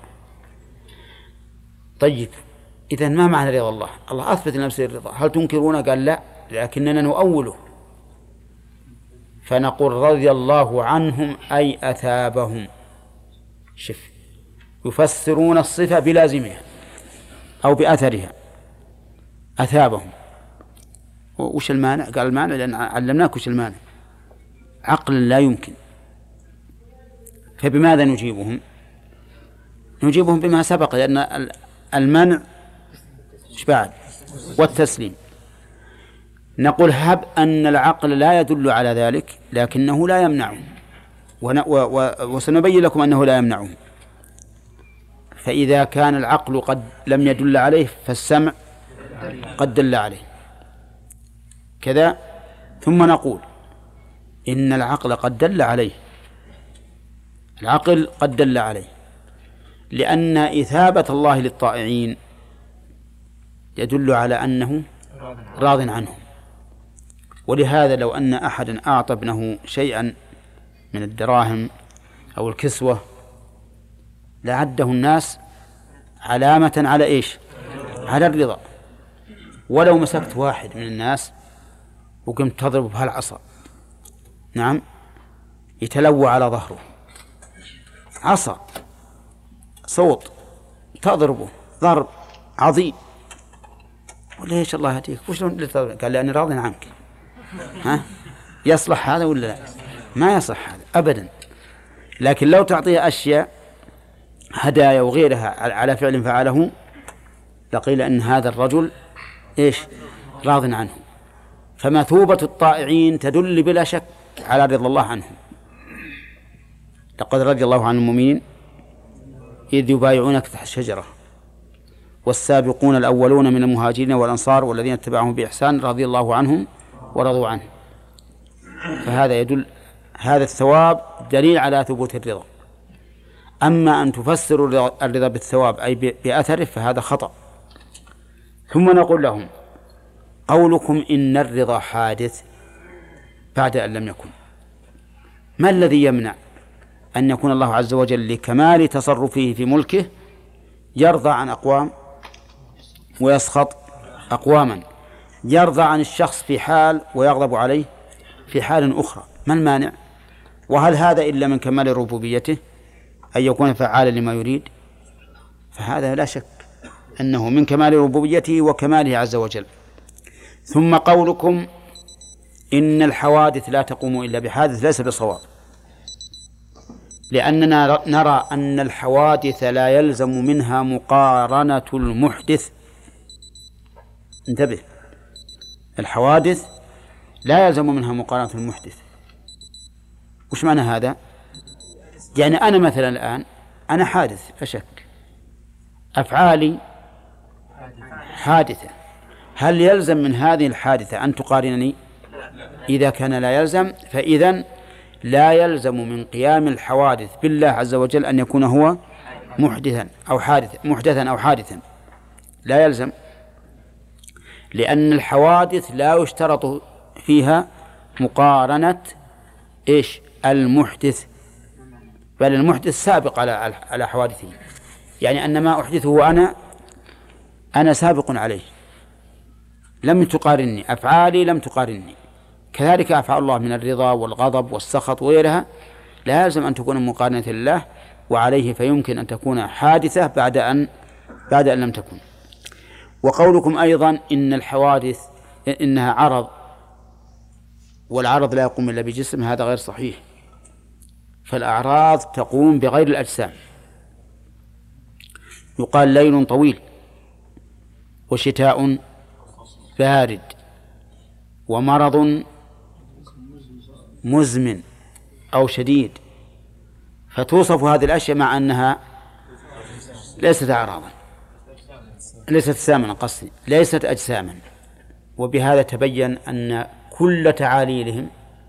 طيب، إذن ما معنى رضا الله؟ الله أثبت لنفسه الرضا، هل تنكرونه؟ قال لا، لكننا نؤوله فنقول رضي الله عنهم أي أثابهم. شف، يفسرون الصفة بلازمها أو بأثرها. أثابهم، وش المانع؟ قال المانع لأن علمناك وش المانع، عقل لا يمكن. فبماذا نجيبهم؟ نجيبهم بما سبق، لأن المنع بعد والتسليم. نقول هب أن العقل لا يدل على ذلك لكنه لا يمنعه، وسنبين لكم أنه لا يمنعه. فإذا كان العقل قد لم يدل عليه فالسمع قد دل عليه كذا. ثم نقول إن العقل قد دل عليه، العقل قد دل عليه، لأن إثابة الله للطائعين يدل على أنه راض عنهم. ولهذا لو أن أحدا أعطى ابنه شيئا من الدراهم أو الكسوة لعده الناس علامة على إيش؟ على الرضا. ولو مسكت واحد من الناس وقمت تضرب بهالعصا، نعم، يتلوى على ظهره، عصا صوت تضربه ضرب عظيم، وليش الله يهديك وش لون؟ قال لأني راض عنك. ها يصلح هذا ولا لا؟ ما يصلح هذا أبدا. لكن لو تعطيه أشياء هدايا وغيرها على فعل فعله لقيل أن هذا الرجل إيش؟ راض عنه. فمثوبة الطائعين تدل بلا شك على رضا الله عنهم. لقد رضي الله عن المؤمنين إذ يبايعونك تحت الشجرة والسابقون الأولون من المهاجرين والأنصار والذين اتبعهم بإحسان رضي الله عنهم ورضوا عنه. فهذا يدل، هذا الثواب دليل على ثبوت الرضا. أما أن تفسر الرضا بالثواب أي بأثره فهذا خطأ. ثم نقول لهم قولكم إن الرضا حادث بعد أن لم يكن، ما الذي يمنع أن يكون الله عز وجل لكمال تصرفه في ملكه يرضى عن أقوام ويسخط أقواما، يرضى عن الشخص في حال ويغضب عليه في حال أخرى؟ ما المانع؟ وهل هذا إلا من كمال ربوبيته أن يكون فعالا لما يريد؟ فهذا لا شك أنه من كمال ربوبيته وكماله عز وجل. ثم قولكم إن الحوادث لا تقوم إلا بحادث ليس بصواب، لأننا نرى أن الحوادث لا يلزم منها مقارنة المحدث. انتبه، الحوادث لا يلزم منها مقارنة المحدث. وش معنى هذا؟ يعني أنا مثلا الآن أنا حادث لا شك، أفعالي حادثة، هل يلزم من هذه الحادثة أن تقارنني؟ إذا كان لا يلزم فإذن لا يلزم من قيام الحوادث بالله عز وجل أن يكون هو محدثا أو حادثا محدثا أو حادثا، لا يلزم، لأن الحوادث لا يشترط فيها مقارنة إيش؟ المحدث، بل المحدث سابق على على حوادثه، يعني أن ما أحدثه أنا أنا سابق عليه، لم تقارني أفعالي، لم تقارني. كذلك أفعال الله من الرضا والغضب والسخط وغيرها لا يلزم أن تكون مقارنة لله، وعليه فيمكن أن تكون حادثة بعد أن بعد أن لم تكن. وقولكم أيضا إن الحوادث إنها عرض والعرض لا يقوم إلا بجسم، هذا غير صحيح. فالأعراض تقوم بغير الأجسام. يقال ليل طويل وشتاء بارد ومرض مزمن أو شديد، فتوصف هذه الأشياء مع أنها ليست أعراضا، ليست أجساما، قصدي ليست أجساما. وبهذا تبين أن كل تعاليلهم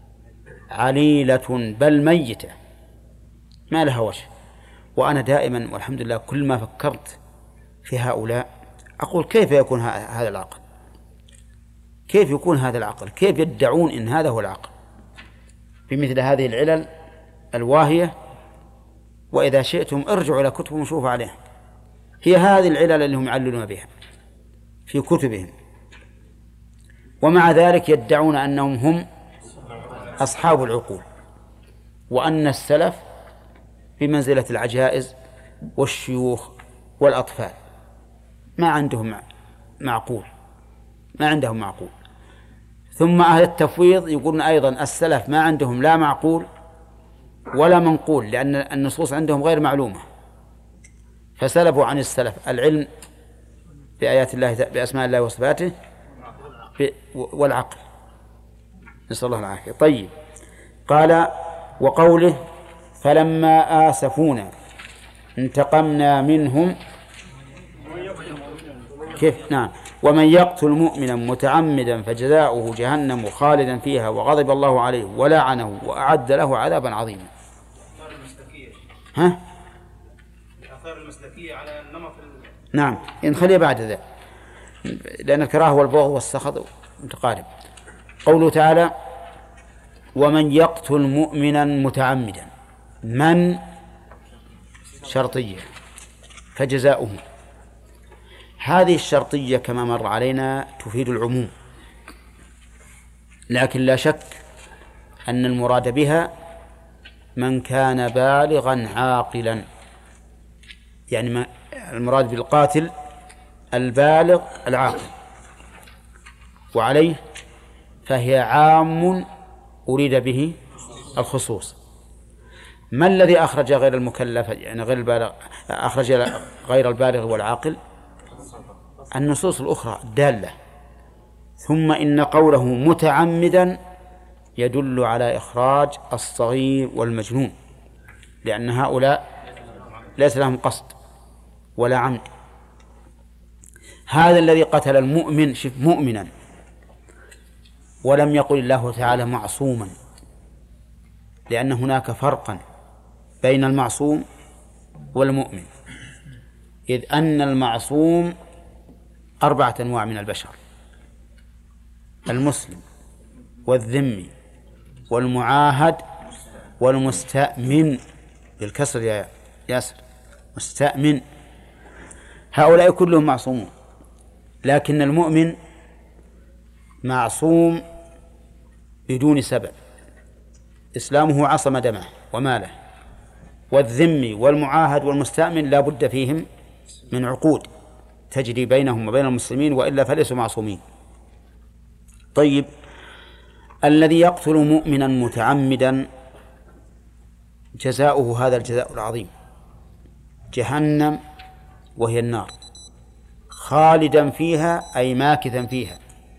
عليلة بل ميتة ما لها وجه. وأنا دائما والحمد لله كل ما فكرت في هؤلاء أقول كيف يكون هذا العقل؟ كيف يكون هذا العقل؟ كيف يدعون إن هذا هو العقل بمثل هذه العلل الواهية؟ وإذا شئتم ارجعوا إلى كتبهم وشوفوا عليها، هي هذه العلل اللي هم يعللون بها في كتبهم، ومع ذلك يدعون أنهم هم أصحاب العقول، وأن السلف بمنزلة العجائز والشيوخ والأطفال، ما عندهم معقول، ما عندهم معقول. ثم أهل التفويض يقولون أيضا السلف ما عندهم لا معقول ولا منقول، لأن النصوص عندهم غير معلومة، فسلبوا عن السلف العلم بآيات الله بأسماء الله وصفاته والعقل، نسأل الله العافية. طيب، قال وقوله فلما آسفونا انتقمنا منهم، كيف؟ نعم، ومن يقتل مؤمنا متعمدا فجزاؤه جهنم خالدا فيها وغضب الله عليه ولعنه وأعد له عذابا عظيما. ها؟ آثار المسلكية على النمط ال... نعم، نخليه بعد ذا، لأن الكراهة والبغض والسخط متقارب. قوله تعالى: ومن يقتل مؤمنا متعمدا، من شرطية فجزاؤه. هذه الشرطية كما مر علينا تفيد العموم، لكن لا شك أن المراد بها من كان بالغا عاقلا، يعني ما المراد بالقاتل البالغ العاقل، وعليه فهي عام أريد به الخصوص. ما الذي أخرج غير المكلف يعني غير البالغ، أخرج غير البالغ والعاقل؟ النصوص الأخرى الدالة. ثم إن قوله متعمدا يدل على إخراج الصغير والمجنون، لأن هؤلاء ليس لهم قصد ولا عمد. هذا الذي قتل المؤمن شف مؤمنا، ولم يقل الله تعالى معصوما، لأن هناك فرقا بين المعصوم والمؤمن، إذ أن المعصوم أربعة أنواع من البشر: المسلم والذمي والمعاهد والمستأمن، بالكسر يا ياسر، مستأمن. هؤلاء كلهم معصومون، لكن المؤمن معصوم بدون سبب، إسلامه عصم دمه وماله. والذمي والمعاهد والمستأمن لا بد فيهم من عقود تجري بينهم وبين المسلمين، وإلا فليسوا معصومين. طيب، الذي يقتل مؤمنا متعمدا جزاؤه هذا الجزاء العظيم: جهنم، وهي النار، خالدا فيها أي ماكثا فيها.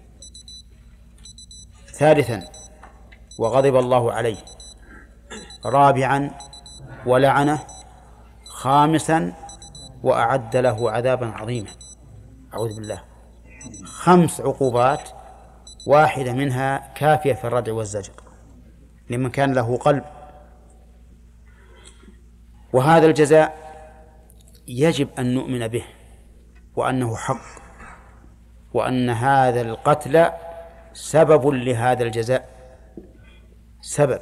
ثالثا: وغضب الله عليه. رابعا: ولعنه. خامسا: وأعد له عذابا عظيما. أعوذ بالله. خمس عقوبات، واحدة منها كافية في الردع والزجر لمن كان له قلب. وهذا الجزاء يجب أن نؤمن به، وأنه حق، وأن هذا القتل سبب لهذا الجزاء، سبب.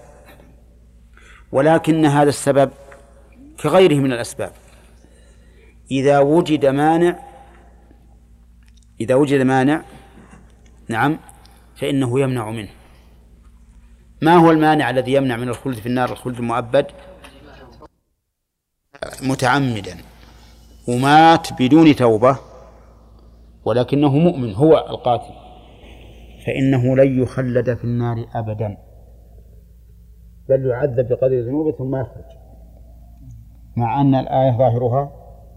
ولكن هذا السبب كغيره من الأسباب، إذا وجد مانع إذا وجد مانع نعم فإنه يمنع منه. ما هو المانع الذي يمنع من الخلد في النار الخلد المؤبد؟ متعمدا ومات بدون توبة ولكنه مؤمن هو القاتل، فإنه لن يخلد في النار أبدا، بل يعذب بقدر ذنوبه ثم يخرج، مع أن الآية ظاهرها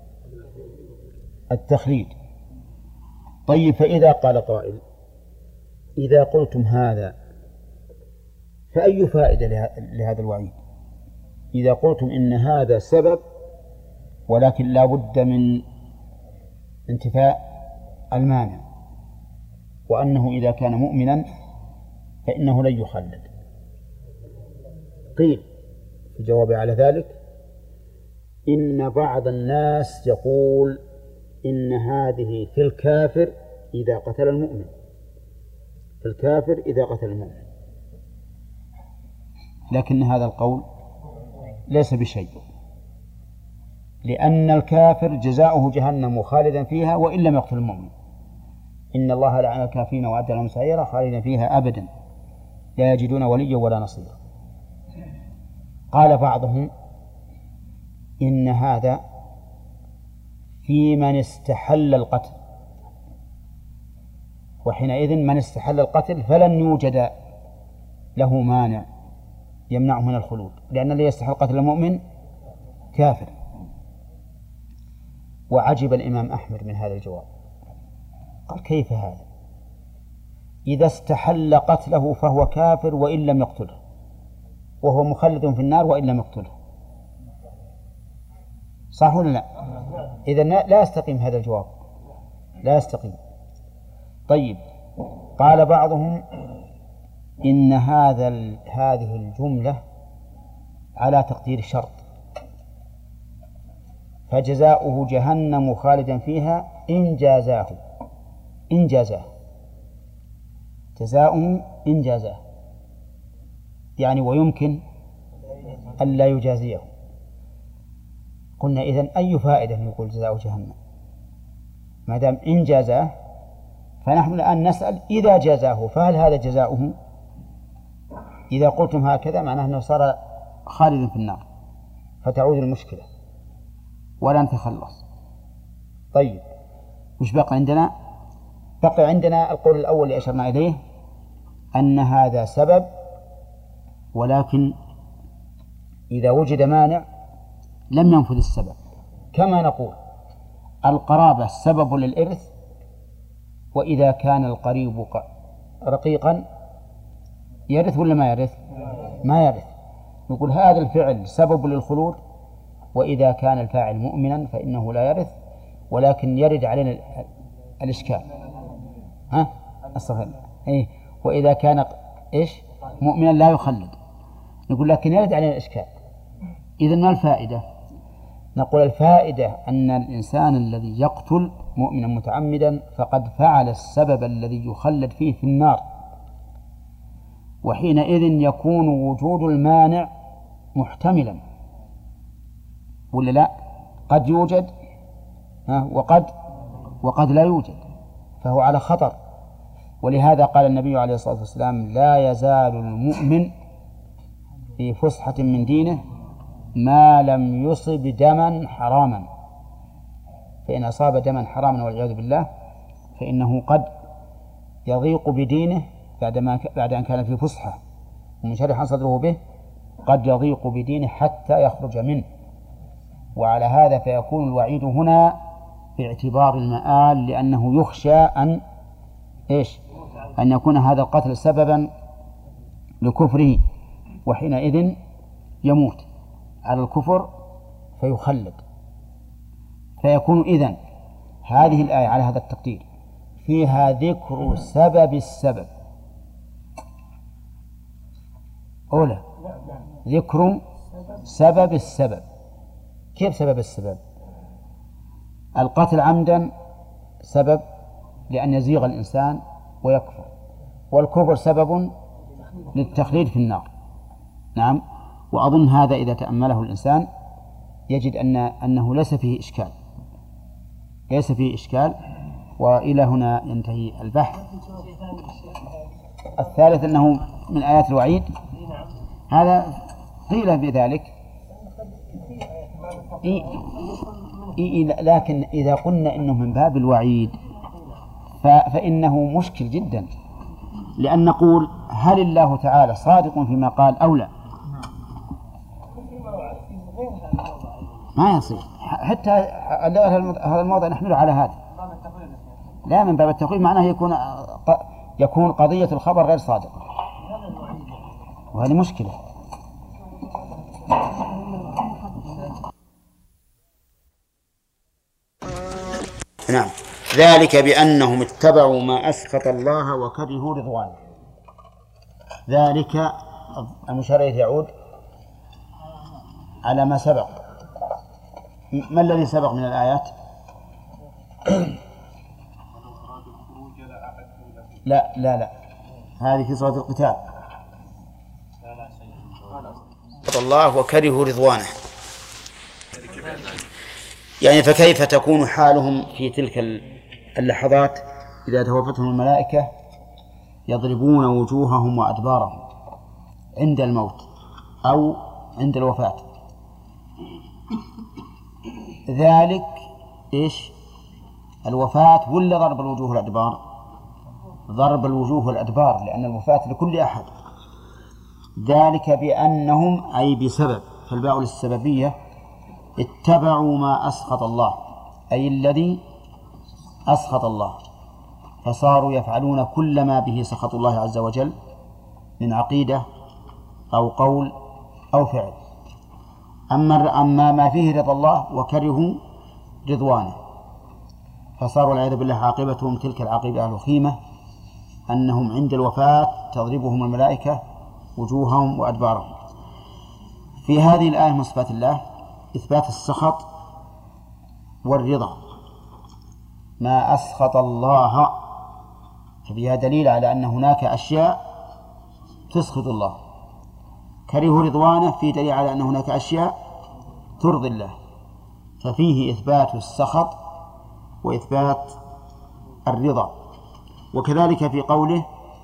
التخليد. طيب، فإذا قال قائل: إذا قلتم هذا فأي فائدة لهذا الوعيد؟ إذا قلتم إن هذا سبب ولكن لا بد من انتفاء المانع، وأنه إذا كان مؤمنا فإنه لن يخلد. قيل في الجواب على ذلك: إن بعض الناس يقول إن هذه في الكافر إذا قتل المؤمن، في الكافر إذا قتل المؤمن، لكن هذا القول ليس بشيء، لأن الكافر جزاؤه جهنم خالدا فيها وإن لم يقتل المؤمن. إن الله لعن الكافرين وأعد لهم سعيرا خالدا فيها أبدا لا يجدون وليا ولا نصيرا. قال بعضهم: إن هذا في من استحل القتل، وحينئذ من استحل القتل فلن يوجد له مانع يمنعه من الخلود، لأن الذي يستحل قتل المؤمن كافر. وعجب الإمام أحمد من هذا الجواب، قال: كيف هذا؟ إذا استحل قتله فهو كافر وإن لم يقتله، وهو مخلد في النار وإن لم يقتله. صح ولا لا؟ إذن لا يستقيم هذا الجواب، لا يستقيم. طيب، قال بعضهم: إن هذا هذه الجملة على تقدير شرط، فجزاؤه جهنم خالدا فيها إن جازاه، إن جازاه، جزاؤه إن جازاه، يعني ويمكن أن لا يجازيه. قلنا إذن أي فائدة يقول جزاؤه جهنم ما دام إن جازاه؟ فنحن الآن نسأل إذا جازاه فهل هذا جزاؤه؟ إذا قلتم هكذا معناه أنه صار خالدا في النار فتعود المشكلة ولا نتخلص. طيب وش بقى عندنا؟ بقي عندنا القول الأول اللي أشرنا إليه أن هذا سبب، ولكن إذا وجد مانع لم ينفذ السبب، كما نقول القرابة سبب للإرث، وإذا كان القريب رقيقا يرث ولا ما يرث؟ ما يرث. نقول هذا الفعل سبب للخلود، وإذا كان الفاعل مؤمنا فإنه لا يرث، ولكن يرد علينا الإشكال. ها أصغر إيه وإذا كان إيش مؤمنا لا يخلد، نقول لكن يرد علينا الإشكال. إذن ما الفائدة؟ نقول الفائدة أن الإنسان الذي يقتل مؤمنا متعمدا فقد فعل السبب الذي يخلد فيه في النار، وحينئذ يكون وجود المانع محتملا ولا لا؟ قد يوجد وقد وقد لا يوجد، فهو على خطر. ولهذا قال النبي عليه الصلاة والسلام لا يزال المؤمن في فسحة من دينه ما لم يصب دما حراما، فإن أصاب دما حراما والعياذ بالله فإنه قد يضيق بدينه بعدما بعد أن كان في فسحة ومنشرحا صدره به، قد يضيق بدينه حتى يخرج منه. وعلى هذا فيكون الوعيد هنا باعتبار المآل، لأنه يخشى أن إيش أن يكون هذا القتل سببا لكفره، وحينئذ يموت على الكفر فيخلد. فيكون إذن هذه الآية على هذا التقدير فيها ذكر سبب السبب، أولى ذكر سبب السبب. كيف سبب السبب؟ القتل عمدا سبب لأن يزيغ الإنسان ويكفر، والكفر سبب للتخليد في النار. نعم، وأظن هذا إذا تأمله الإنسان يجد أن أنه ليس فيه إشكال، ليس فيه إشكال. وإلى هنا ينتهي البحث. الثالث أنه من آيات الوعيد، هذا قيل بذلك إيه إيه، لكن إذا قلنا إنه من باب الوعيد فإنه مشكل جدا، لأن نقول هل الله تعالى صادق فيما قال أو لا؟ ما يصير. حتى هذا الموضع نحمله على هذا، لا من باب التخويف، معناه يكون يكون قضية الخبر غير صادق، وهذه مشكلة. نعم، ذلك بأنهم اتبعوا ما أسخط الله وكرهوا رضوانه. ذلك المشار يعود على ما سبق. ما الذي سبق من الآيات؟ لا لا لا هذه في سورة القتال. الله وكرهوا رضوانه، يعني فكيف تكون حالهم في تلك اللحظات إذا توفتهم الملائكة يضربون وجوههم وأدبارهم عند الموت أو عند الوفاة؟ ذلك إيش؟ الوفاة ولا ضرب الوجوه والأدبار؟ ضرب الوجوه والأدبار، لأن الوفاة لكل أحد. ذلك بأنهم أي بسبب، فالباء للسببية، اتبعوا ما أسخط الله، أي الذي أسخط الله، فصاروا يفعلون كل ما به سخط الله عز وجل من عقيدة أو قول أو فعل. أما أما ما فيه رضا الله وكرهوا رضوانه، فصاروا والعياذ بالله عاقبتهم تلك العاقبة الوخيمة، أنهم عند الوفاة تضربهم الملائكة وجوههم وأدبارهم. في هذه الآية من صفات الله إثبات السخط والرضا ما أسخط الله، ففيها دليل على أن هناك أشياء تسخط الله. كرهوا رضوانه في دليل على أن هناك أشياء ترضي الله، ففيه إثبات السخط وإثبات الرضا. وكذلك في قوله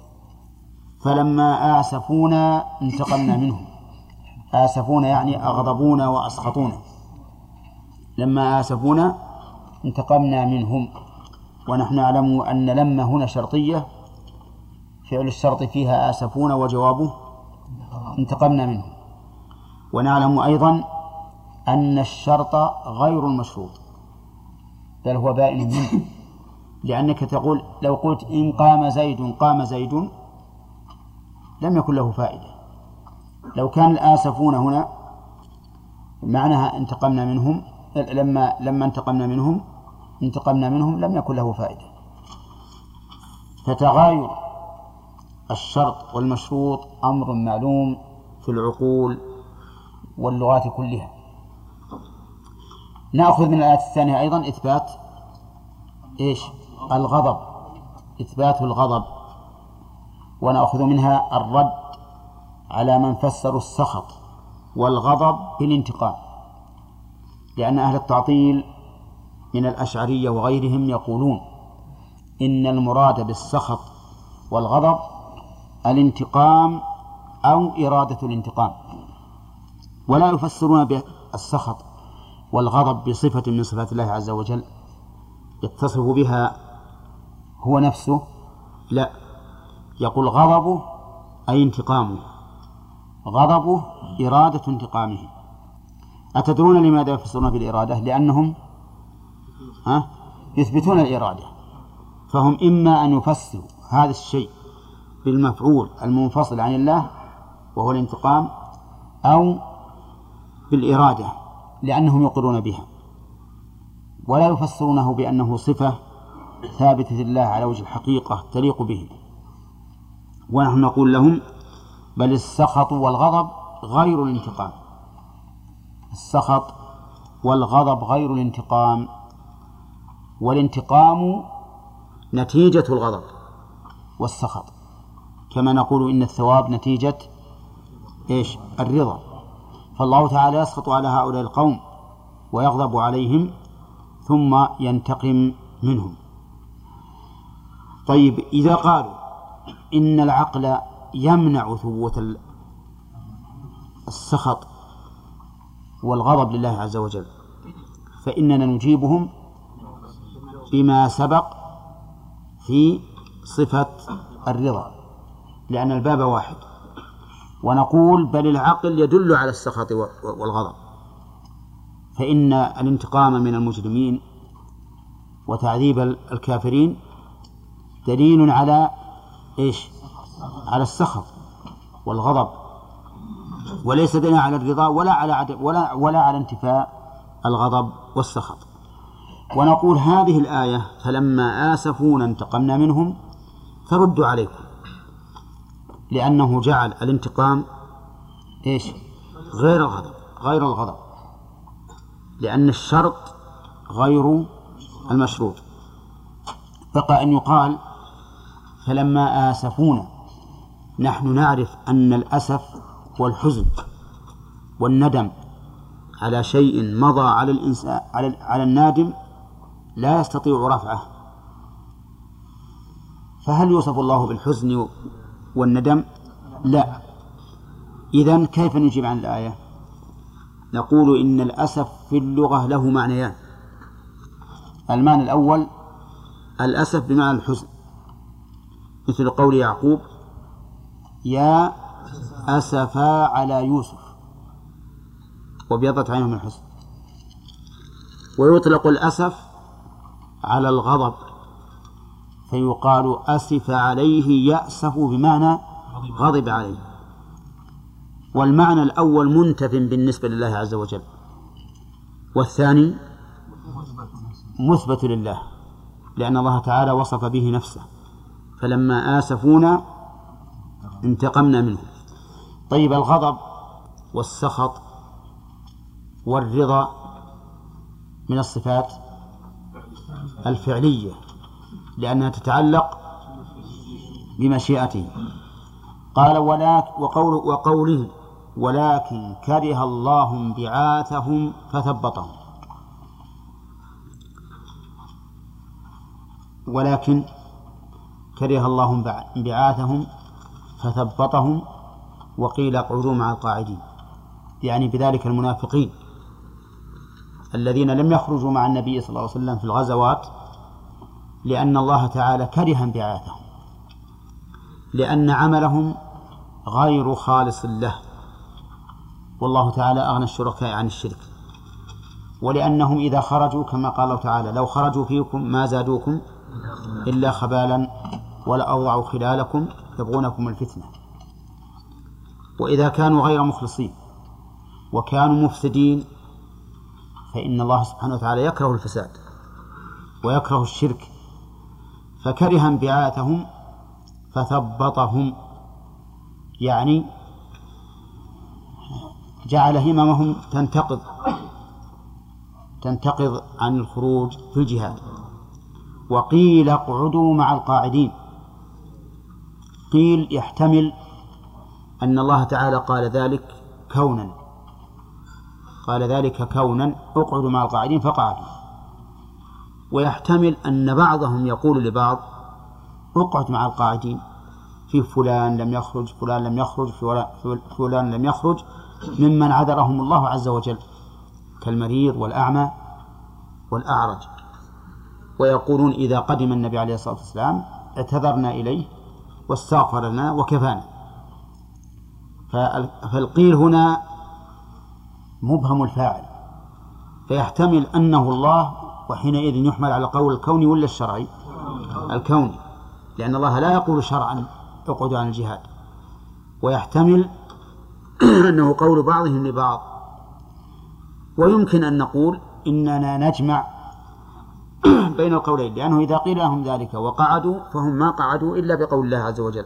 فلما آسفونا انتقمنا منهم، آسفونا يعني أغضبونا وأسخطونا، لما آسفونا انتقمنا منهم. ونحن نعلم أن لما هنا شرطية، فعل الشرط فيها آسفونا وجوابه انتقمنا منهم. ونعلم أيضا أن الشرط غير المشروط، بل هو بائن منه، لأنك تقول لو قلت إن قام زيد قام زيد لم يكن له فائدة. لو كان الآسفون هنا معناها انتقمنا منهم، لما لما انتقمنا منهم انتقمنا منهم لم يكن له فائدة. فتغاير الشرط والمشروط أمر معلوم في العقول واللغات كلها. نأخذ من الآية الثانية أيضا إثبات إيش؟ الغضب، إثبات الغضب. ونأخذ منها الرد على من فسروا السخط والغضب بالانتقام، لأن أهل التعطيل من الأشعرية وغيرهم يقولون إن المراد بالسخط والغضب الانتقام أو إرادة الانتقام، ولا يفسرون بالسخط والغضب بصفة من صفات الله عز وجل يتصف بها هو نفسه، لا، يقول غضبه أي انتقامه، غضبه إرادة انتقامه. أتدرون لماذا يفسرون بالإرادة؟ لأنهم ها يثبتون الإرادة، فهم إما أن يفسروا هذا الشيء بالمفعول المنفصل عن الله وهو الانتقام، أو بالإرادة لأنهم يقرون بها، ولا يفسرونه بأنه صفة ثابتة لله على وجه الحقيقة تليق به. ونحن نقول لهم بل السخط والغضب غير الانتقام، السخط والغضب غير الانتقام، والانتقام نتيجة الغضب والسخط، كما نقول إن الثواب نتيجة إيش؟ الرضا. فالله تعالى يسخط على هؤلاء القوم ويغضب عليهم ثم ينتقم منهم. طيب، إذا قالوا إن العقل يمنع ثبوت السخط والغضب لله عز وجل، فإننا نجيبهم بما سبق في صفة الرضا، لأن الباب واحد، ونقول بل العقل يدل على السخط والغضب، فإن الانتقام من المجرمين وتعذيب الكافرين دليل على إيش؟ على السخط والغضب، وليس دليل على الرضا ولا على عدم ولا ولا على انتفاء الغضب والسخط. ونقول هذه الآية فلما آسفونا انتقمنا منهم فرد عليكم، لأنه جعل الانتقام إيش؟ غير الغضب، غير الغضب، لأن الشرط غير المشروط. بقى أن يقال فلما آسفونا. نحن نعرف أن الأسف والحزن والندم على شيء مضى على الإنسان على على النادم لا يستطيع رفعه، فهل يوصف الله بالحزن والندم؟ لا. إذن كيف نجيب عن الآية؟ نقول إن الأسف في اللغة له معنيان. المعنى الأول الأسف بمعنى الحزن، مثل قول يعقوب يا أسفا على يوسف وابيضت عينه من الحزن. ويطلق الأسف على الغضب فيقال أسف عليه يأسف بمعنى غضب عليه. والمعنى الأول منتف بالنسبة لله عز وجل، والثاني مثبت لله، لأن الله تعالى وصف به نفسه فلما آسفونا انتقمنا منه. طيب، الغضب والسخط والرضا من الصفات الفعلية لأنها تتعلق بمشيئته. قال ولكن وقول وقوله ولكن كره الله انبعاثهم فثبطهم. ولكن كره الله انبعاثهم فثبطهم، وقيل اقعدوا مع القاعدين، يعني بذلك المنافقين الذين لم يخرجوا مع النبي صلى الله عليه وسلم في الغزوات لأن الله تعالى كره انبعاثهم، لأن عملهم غير خالص له، والله تعالى أغنى الشركاء عن الشرك، ولأنهم إذا خرجوا كما قال الله تعالى لو خرجوا فيكم ما زادوكم إلا خبالا ولأوضعوا خلالكم يبغونكم الفتنة. وإذا كانوا غير مخلصين وكانوا مفسدين فإن الله سبحانه وتعالى يكره الفساد ويكره الشرك، فكره انبعاثهم فثبطهم، يعني جعل هممهم تنتقض تنتقض عن الخروج في الجهاد. وقيل اقعدوا مع القاعدين، قيل يحتمل أن الله تعالى قال ذلك كونا قال ذلك كونا اقعدوا مع القاعدين فقعدوا، ويحتمل أن بعضهم يقول لبعض اقعد مع القاعدين في فلان لم يخرج فلان لم يخرج فلان لم يخرج ممن عذرهم الله عز وجل كالمريض والأعمى والأعرج، ويقولون إذا قدم النبي عليه الصلاة والسلام اعتذرنا إليه واستغفر لنا وكفانا. فالقيل هنا مبهم الفاعل، فيحتمل أنه الله، وحينئذ يحمل على قول الكوني ولا الشرعي؟ الكوني، لأن الله لا يقول شرعا اقعدوا عن الجهاد. ويحتمل أنه قول بعضهم لبعض. ويمكن أن نقول إننا نجمع بين القولين، لأنه إذا قيل لهم ذلك وقعدوا فهم ما قعدوا إلا بقول الله عز وجل.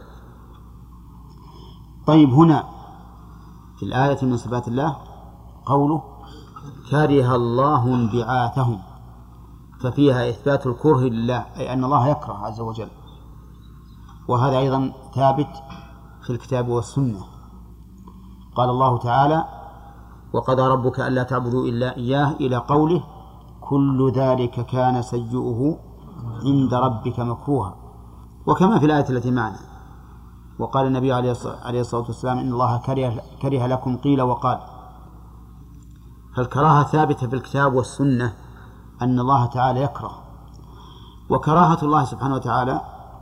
طيب، هنا في الآية من صفات الله قوله كره الله انبعاثهم، ففيها إثبات الكره لله، أي أن الله يكره عز وجل، وهذا أيضا ثابت في الكتاب والسنة. قال الله تعالى وقضى ربك ألا تعبدوا إلا إياه إلى قوله كل ذلك كان سيئه عند ربك مكروها، وكما في الآية التي معنا. وقال النبي عليه الصلاة والسلام إن الله كره, كره لكم قيل وقال. فالكراهة ثابتة في الكتاب والسنة أن الله تعالى يكره. وكراهة الله سبحانه وتعالى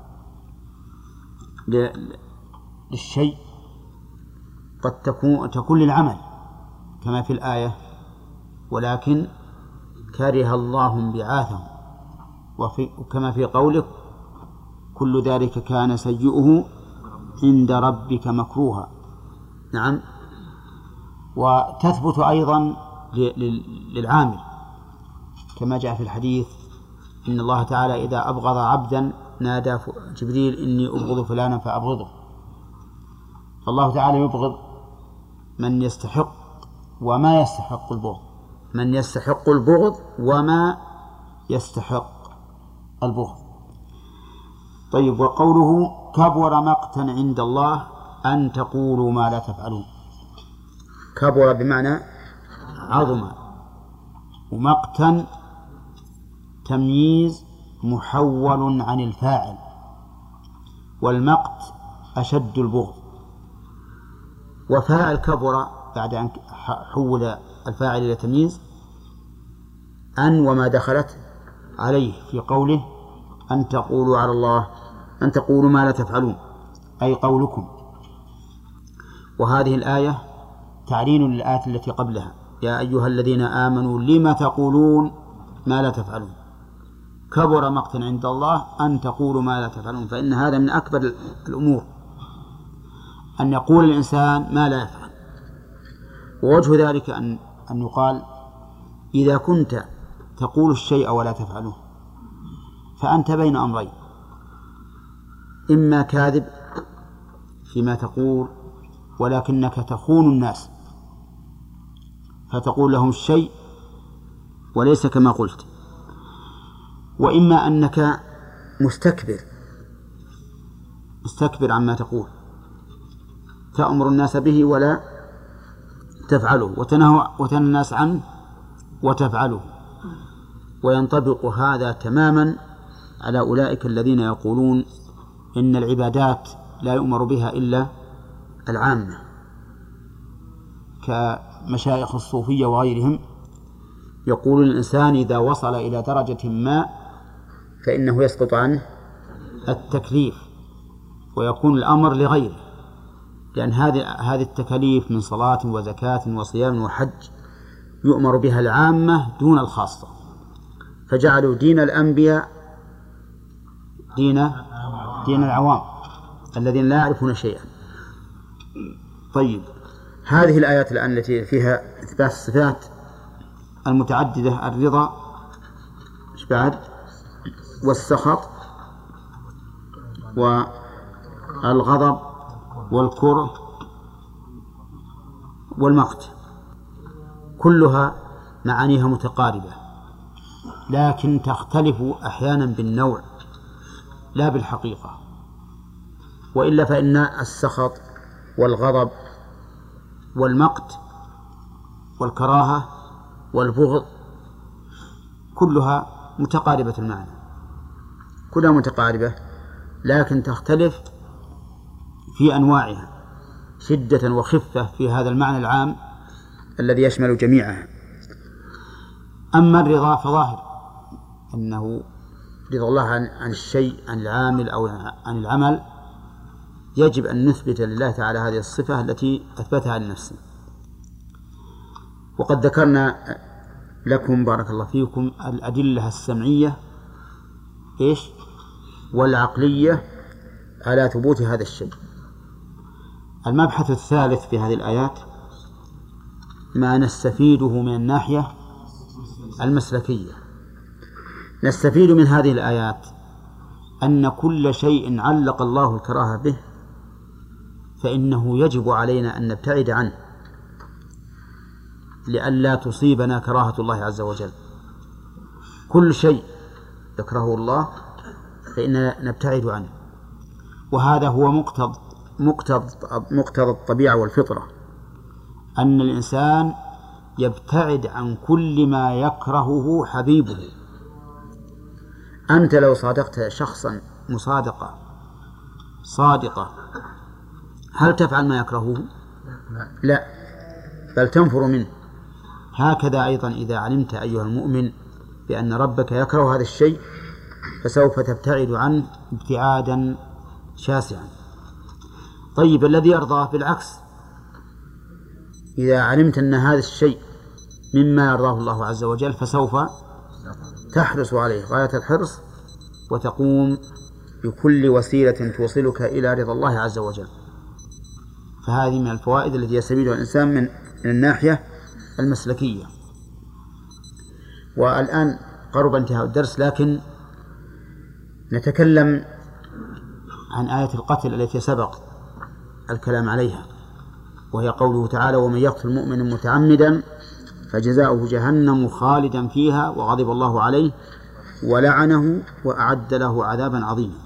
للشيء قد تكون, تكون للعمل كما في الآية ولكن كره الله انبعاثهم، وكما في قوله كل ذلك كان سيئه عند ربك مكروها. نعم. وتثبت أيضا للعامل كما جاء في الحديث إن الله تعالى إذا أبغض عبدا نادى جبريل إني أبغض فلانا فأبغضه. فالله تعالى يبغض من يستحق وما يستحق البغض، من يستحق البغض وما يستحق البغض. طيب، وقوله كبر مقتا عند الله أن تقولوا ما لا تفعلون. كبر بمعنى عظم، ومقتا تمييز محول عن الفاعل، والمقت أشد البغض. وفاعل كبر بعد أن حول الفاعل إلى تمييز أن وما دخلت عليه في قوله أن تقولوا على الله أن تقولوا ما لا تفعلون، أي قولكم. وهذه الآية تعليل للآية التي قبلها يا أيها الذين آمنوا لما تقولون ما لا تفعلون. كبر مقتا عند الله أن تقولوا ما لا تفعلون، فإن هذا من أكبر الأمور أن يقول الإنسان ما لا يفعل. ووجه ذلك أن أن يقال إذا كنت تقول الشيء ولا تفعله فأنت بين أمرين، إما كاذب فيما تقول ولكنك تخون الناس فتقول لهم الشيء وليس كما قلت، وإما أنك مستكبر مستكبر عما تقول، تأمر الناس به ولا تفعله، وتنهى وتنهى الناس عنه وتفعله. وينطبق هذا تماما على أولئك الذين يقولون إن العبادات لا يؤمر بها إلا العامة، كمشايخ الصوفية وغيرهم، يقول الإنسان إذا وصل إلى درجة ما فإنه يسقط عنه التكليف ويكون الأمر لغيره، لأن هذه هذه التكاليف من صلاة وزكاة وصيام وحج يؤمر بها العامة دون الخاصة، فجعلوا دين الأنبياء دين دين العوام الذين لا يعرفون شيئا. طيب، هذه الآيات الآن التي فيها إثبات الصفات المتعددة، الرضا بعد والسخط والغضب والكره والمقت، كلها معانيها متقاربة، لكن تختلف أحيانا بالنوع لا بالحقيقة. وإلا فإن السخط والغضب والمقت والكراهة والبغض كلها متقاربة المعنى، كلها متقاربة، لكن تختلف في أنواعها شدة وخفة في هذا المعنى العام الذي يشمل جميعها. أما الرضا فظاهر أنه رضا الله عن, عن الشيء، عن العامل أو عن العمل، يجب أن نثبت لله تعالى هذه الصفة التي أثبتها لنفسه. وقد ذكرنا لكم بارك الله فيكم الأدلة السمعية إيش والعقلية على ثبوت هذا الشيء. المبحث الثالث في هذه الآيات ما نستفيده من الناحية المسلكية. نستفيد من هذه الآيات أن كل شيء علق الله الكراهة به فإنه يجب علينا أن نبتعد عنه لئلا تصيبنا كراهة الله عز وجل. كل شيء يكرهه الله فإننا نبتعد عنه، وهذا هو مقتضى مقتضى مقتضى الطبيعة والفطرة، أن الإنسان يبتعد عن كل ما يكرهه حبيبه. أنت لو صادقت شخصا مصادقة صادقة هل تفعل ما يكرهه؟ لا، بل تنفر منه. هكذا أيضا إذا علمت أيها المؤمن بأن ربك يكره هذا الشيء فسوف تبتعد عنه ابتعادا شاسعا. طيب، الذي يرضاه بالعكس، إذا علمت أن هذا الشيء مما يرضاه الله عز وجل فسوف تحرص عليه غاية الحرص وتقوم بكل وسيلة توصلك إلى رضا الله عز وجل. فهذه من الفوائد التي يستفيدها الإنسان من الناحية المسلكية. والآن قرب انتهاء الدرس، لكن نتكلم عن آية القتل التي سبق الكلام عليها، وهي قوله تعالى: ومن يقتل مؤمنا متعمدا فجزاؤه جهنم خالدا فيها وغضب الله عليه ولعنه وأعد له عذابا عظيما.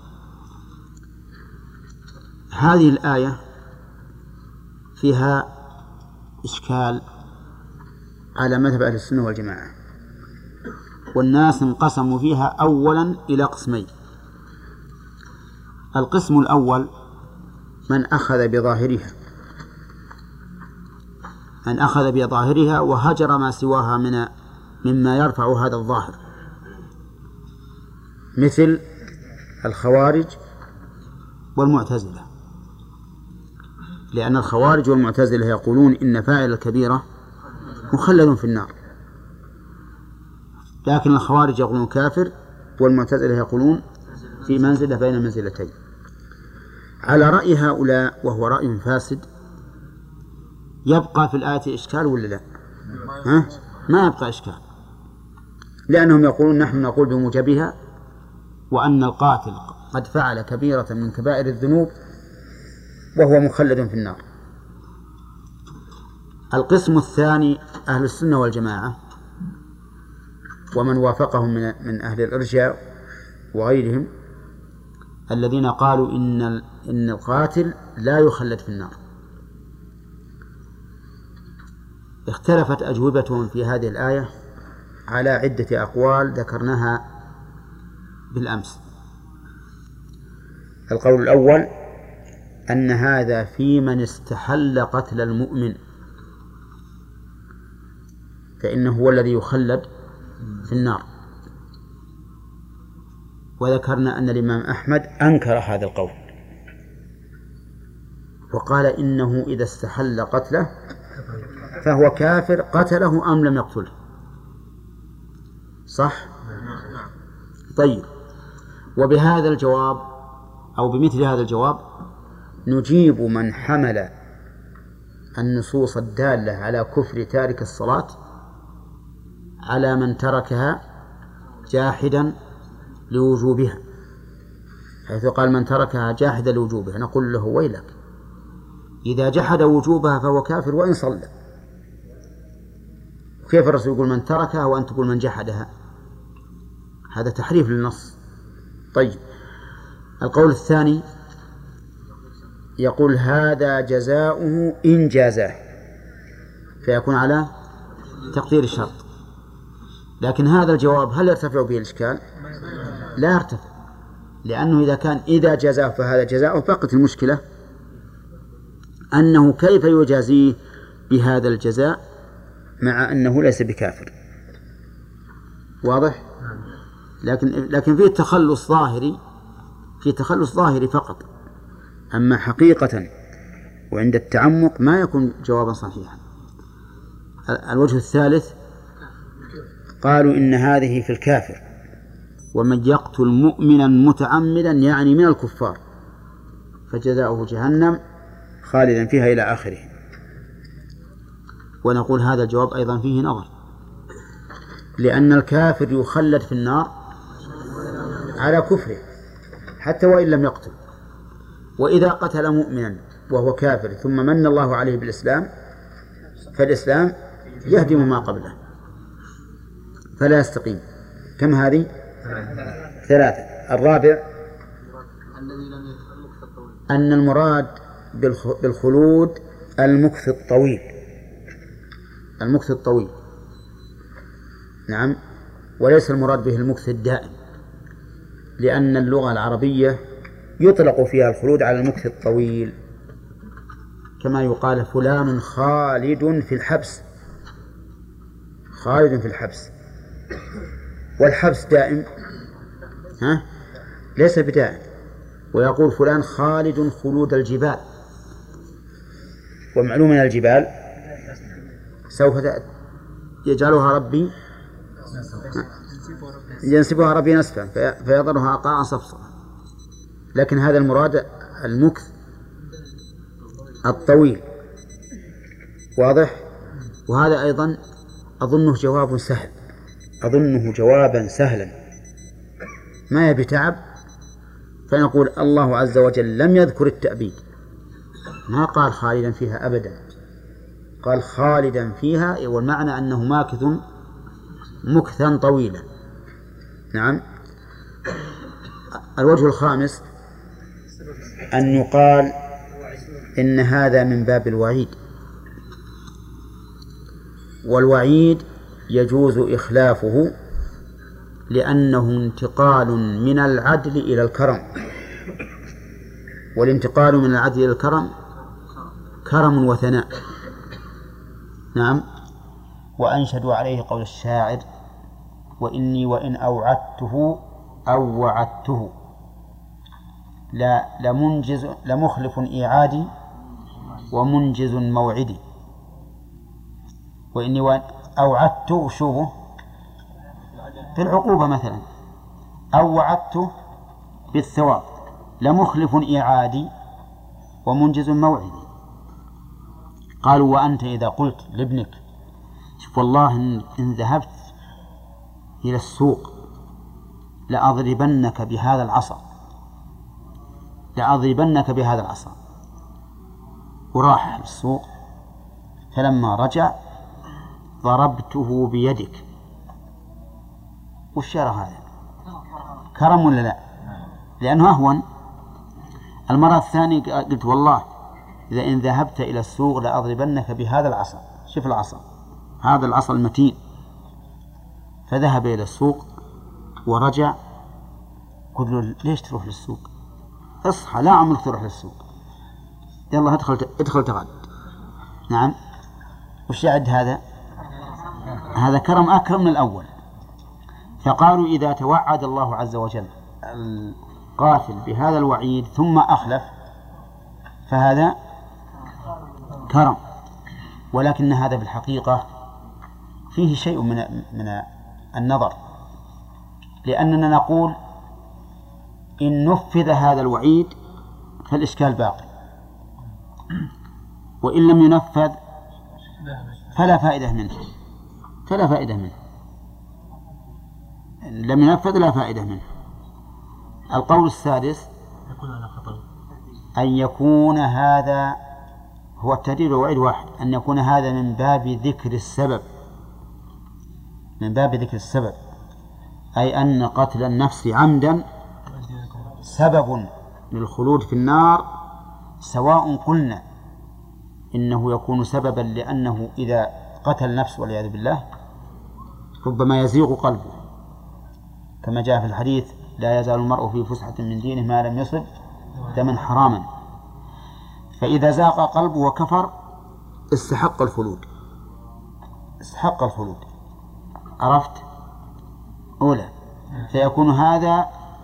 هذه الآية فيها إشكال على مذهب أهل السنة والجماعة، والناس انقسموا فيها أولا إلى قسمين. القسم الأول من أخذ بظاهرها من أخذ بظاهرها وهجر ما سواها من مما يرفع هذا الظاهر، مثل الخوارج والمعتزلة، لأن الخوارج والمعتزلة يقولون إن فاعل الكبيرة مخلد في النار، لكن الخوارج يقولون كافر والمعتزلة يقولون في منزلة بين منزلتين. على رأي هؤلاء وهو رأي فاسد يبقى في الآية إشكال ولا لا؟ ها؟ ما يبقى إشكال، لأنهم يقولون نحن نقول بموجبها وأن القاتل قد فعل كبيرة من كبائر الذنوب وهو مخلد في النار. القسم الثاني أهل السنة والجماعة ومن وافقهم من من أهل الإرجاء وغيرهم الذين قالوا إن إن القاتل لا يخلد في النار. اختلفت أجوبتهم في هذه الآية على عدة أقوال ذكرناها بالأمس. القول الأول أن هذا في من استحل قتل المؤمن، فإنه هو الذي يخلد في النار. وذكرنا أن الإمام أحمد أنكر هذا القول وقال إنه إذا استحل قتله فهو كافر قتله أم لم يقتله. صح؟ طيب، وبهذا الجواب أو بمثل هذا الجواب نجيب من حمل النصوص الدالة على كفر تارك الصلاة على من تركها جاحدا لوجوبها، حيث قال من تركها جاحدا لوجوبها نقول له ويلك، إذا جحد وجوبها فهو كافر وإن صلى. كيف الرسول يقول من تركها وأنت تقول من جحدها؟ هذا تحريف للنص. طيب، القول الثاني يقول هذا جزاؤه إن جازاه، فيكون على تقدير الشرط. لكن هذا الجواب هل يرتفع به الإشكال؟ لا يرتفع، لأنه إذا كان إذا جزاه فهذا جزاؤه، بقت المشكلة أنه كيف يجازيه بهذا الجزاء مع أنه ليس بكافر. واضح؟ لكن لكن فيه تخلص ظاهري، في تخلص ظاهري فقط، أما حقيقة وعند التعمق ما يكون جوابا صحيحا. الوجه الثالث قالوا إن هذه في الكافر، ومن يقتل مؤمنا متعمدا يعني من الكفار فجزاؤه جهنم خالدا فيها إلى آخره. ونقول هذا الجواب أيضا فيه نظر، لأن الكافر يخلد في النار على كفره حتى وإن لم يقتل، وإذا قتل مؤمنا وهو كافر ثم من الله عليه بالإسلام فالإسلام يهدم ما قبله فلا يستقيم. كم هذه؟ ثلاثة. الرابع أن المراد بالخلود المكث الطويل، المكث الطويل، نعم، وليس المراد به المكث الدائم، لأن اللغة العربية يطلق فيها الخلود على المكث الطويل، كما يقال فلان خالد في الحبس، خالد في الحبس، والحبس دائم ها؟ ليس بدائم. ويقول فلان خالد خلود الجبال، ومعلوم من الجبال سوف يجعلها ربي ينسبها ربي نسفا فيضرها قاعا صفصفا، لكن هذا المراد المكث الطويل. واضح؟ وهذا أيضا أظنه جواب سهل، أظنه جوابا سهلا ما يبي تعب. فنقول الله عز وجل لم يذكر التأبيد، ما قال خالدا فيها أبدا، قال خالدا فيها، والمعنى أنه ماكث مكثا طويلا. نعم. الوجه الخامس أن يقال إن هذا من باب الوعيد، والوعيد يجوز إخلافه لأنه انتقال من العدل إلى الكرم، والانتقال من العدل إلى الكرم كرم وثناء. نعم. وأنشدوا عليه قول الشاعر وإني وإن أوعدته أو وعدته لا لمنجز لمخلف إيعادي ومنجز موعدي. وإني وإن أوعدته شوفه في العقوبة مثلا، أو وعدته بالثواب، لمخلف إيعادي ومنجز موعدي. قالوا وأنت إذا قلت لابنك شوف والله إن ذهبت إلى السوق لأضربنك بهذا العصا، لأضربنك بهذا العصا، وراح للسوق فلما رجع ضربته بيدك، وش يرى هذا؟ كرم ولا لا؟ لأنه أهون. المرة الثانية قلت والله إذا إن ذهبت إلى السوق لأضربنك بهذا العصا. شوف العصا، هذا العصا المتين. فذهب إلى السوق ورجع. قلت له ليش تروح للسوق؟ اصحى، لا عمرك تروح للسوق، يلا ادخل ادخل تغد. نعم، وش يعد هذا؟ هذا كرم أكرم من الأول. فقالوا إذا توعد الله عز وجل القاتل بهذا الوعيد ثم أخلف فهذا كرم، ولكن هذا بالحقيقة فيه شيء من من النظر، لأننا نقول إن نفذ هذا الوعيد فالإشكال باقي، وإن لم ينفذ فلا فائدة منه فلا فائدة منه لم ينفذ لا فائدة منه. القول السادس أن يكون هذا هو التهديد والوعيد واحد، أن يكون هذا من باب ذكر السبب من باب ذكر السبب أي أن قتل النفس عمدا سبب للخلود في النار، سواء قلنا إنه يكون سببا لأنه إذا قتل نفس والعياذ بالله ربما يزيغ قلبه، كما جاء في الحديث لا يزال المرء في فسحة من دينه ما لم يصب دما حراما. فإذا زاغ قلبه وكفر استحق الخلود استحق الخلود عرفت؟ أولى، فيكون هذا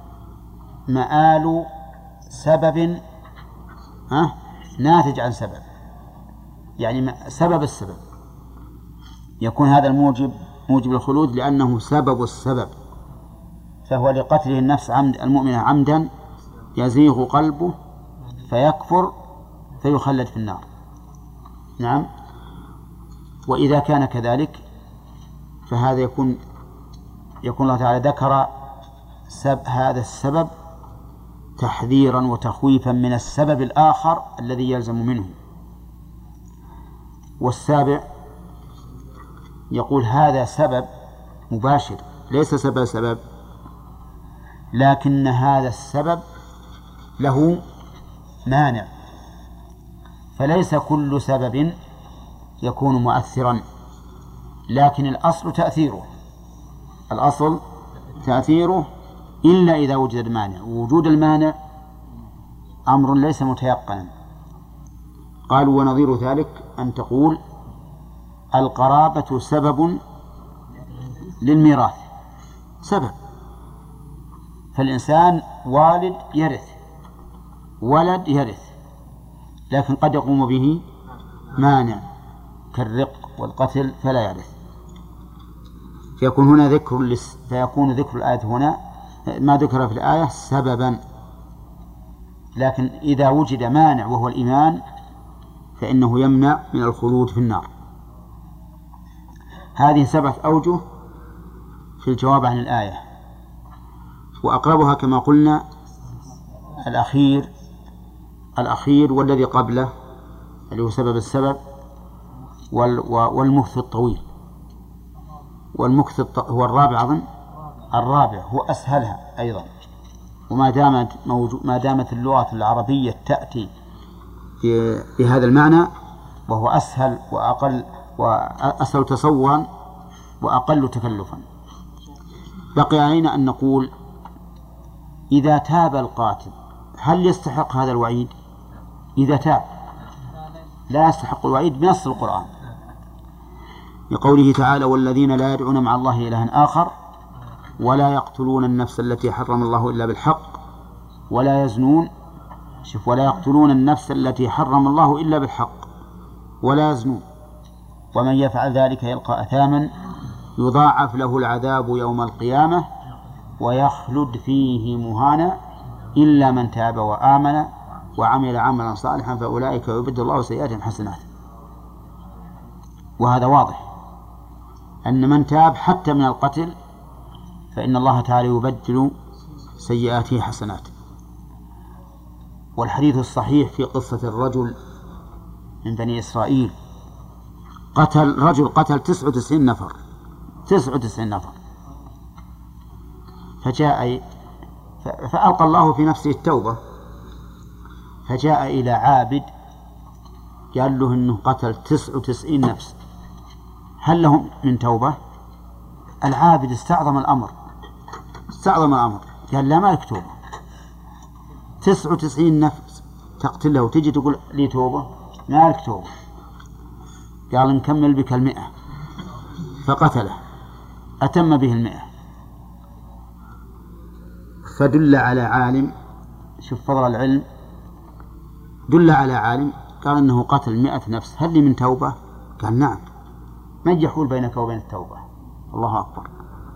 مآل سبب ها ناتج عن سبب، يعني سبب السبب يكون هذا الموجب موجب الخلود لأنه سبب السبب، فهو لقتله النفس عمد المؤمنة عمدا يزيغ قلبه فيكفر فيخلد في النار. نعم. وإذا كان كذلك فهذا يكون يكون الله تعالى ذكر سب هذا السبب تحذيرا وتخويفا من السبب الآخر الذي يلزم منه. والسابع يقول هذا سبب مباشر ليس سبب سبب، لكن هذا السبب له مانع، فليس كل سبب يكون مؤثرا، لكن الأصل تأثيره الأصل تأثيره إلا إذا وجد المانع، ووجود المانع أمر ليس متيقنا. قالوا ونظير ذلك أن تقول القرابة سبب للميراث سبب، فالإنسان والد يرث ولد يرث، لكن قد يقوم به مانع كالرق والقتل فلا يرث، فيكون هنا ذكر لس... فيكون ذكر الآية هنا ما ذكر في الآية سببا، لكن إذا وجد مانع وهو الإيمان فإنه يمنع من الخلود في النار. هذه سبعة أوجه في الجواب عن الآية، وأقربها كما قلنا الأخير الأخير والذي قبله اللي هو سبب السبب والمكث الطويل. والمكث هو الرابع أظن الرابع هو أسهلها أيضا، وما دامت موجود ما دامت اللغة العربية تأتي في بهذا المعنى وهو أسهل وأقل وأسهل تصورا وأقل تكلفا. بقي علينا أن نقول إذا تاب القاتل هل يستحق هذا الوعيد؟ إذا تاب لا يستحق الوعيد بنص القرآن، لقوله تعالى والذين لا يدعون مع الله إلها آخر ولا يقتلون النفس التي حرم الله إلا بالحق ولا يزنون. شوف، ولا يقتلون النفس التي حرم الله إلا بالحق ولا يزنون ومن يفعل ذلك يلقى أثاما يضاعف له العذاب يوم القيامة ويخلد فيه مهانا إلا من تاب وآمن وعمل عملا صالحا فأولئك يبدل الله سيئاتهم حسنات. وهذا واضح أن من تاب حتى من القتل فإن الله تعالى يبدل سيئاته حسنات. والحديث الصحيح في قصة الرجل من بني إسرائيل قتل رجل قتل تسعة وتسعين نفر تسعة وتسعين نفر فجاء فألقى الله في نفسه التوبة، فجاء إلى عابد قال له إنه قتل تسع وتسعين نفس، هل له من توبة؟ العابد استعظم الأمر استعظم الأمر قال لا، ما لك توبة، تسع وتسعين نفس تقتله وتجي تقول لي توبة؟ ما لك توبة. قال نكمل بك المئة، فقتله أتم به المئة. فدل على عالم، شوف فضل العلم، دل على عالم قال إنه قتل مئة نفس، هل لي من توبة؟ قال نعم. من يحول بينك وبين التوبة؟ الله أكبر.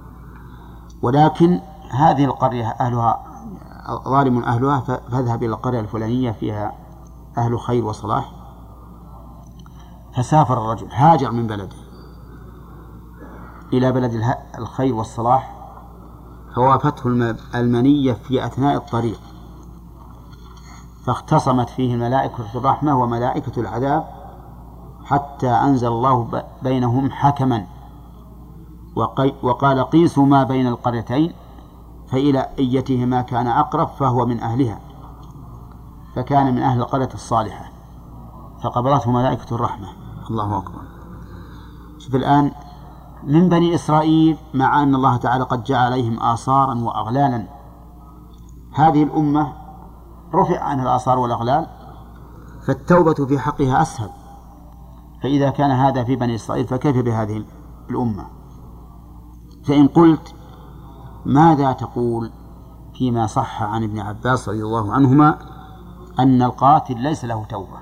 ولكن هذه القرية أهلها ظالم أهلها، فاذهب إلى القرية الفلانية فيها أهل خير وصلاح. فسافر الرجل، هاجر من بلده إلى بلد الخير والصلاح، فوافته المنية في أثناء الطريق، فاختصمت فيه ملائكة الرحمة وملائكة العذاب، حتى أنزل الله بينهم حكما وقال قيسوا ما بين القريتين فإلى أيتهما كان أقرب فهو من أهلها، فكان من أهل القرية الصالحة فقبضته ملائكة الرحمة. الله أكبر. شوف الآن من بني إسرائيل، مع أن الله تعالى قد جعل عليهم آثارا وأغلالا، هذه الأمة رفع عنها الآثار والأغلال، فالتوبة في حقها أسهل. فإذا كان هذا في بني إسرائيل فكيف بهذه الأمة؟ فإن قلت ماذا تقول فيما صح عن ابن عباس رضي الله عنهما أن القاتل ليس له توبة؟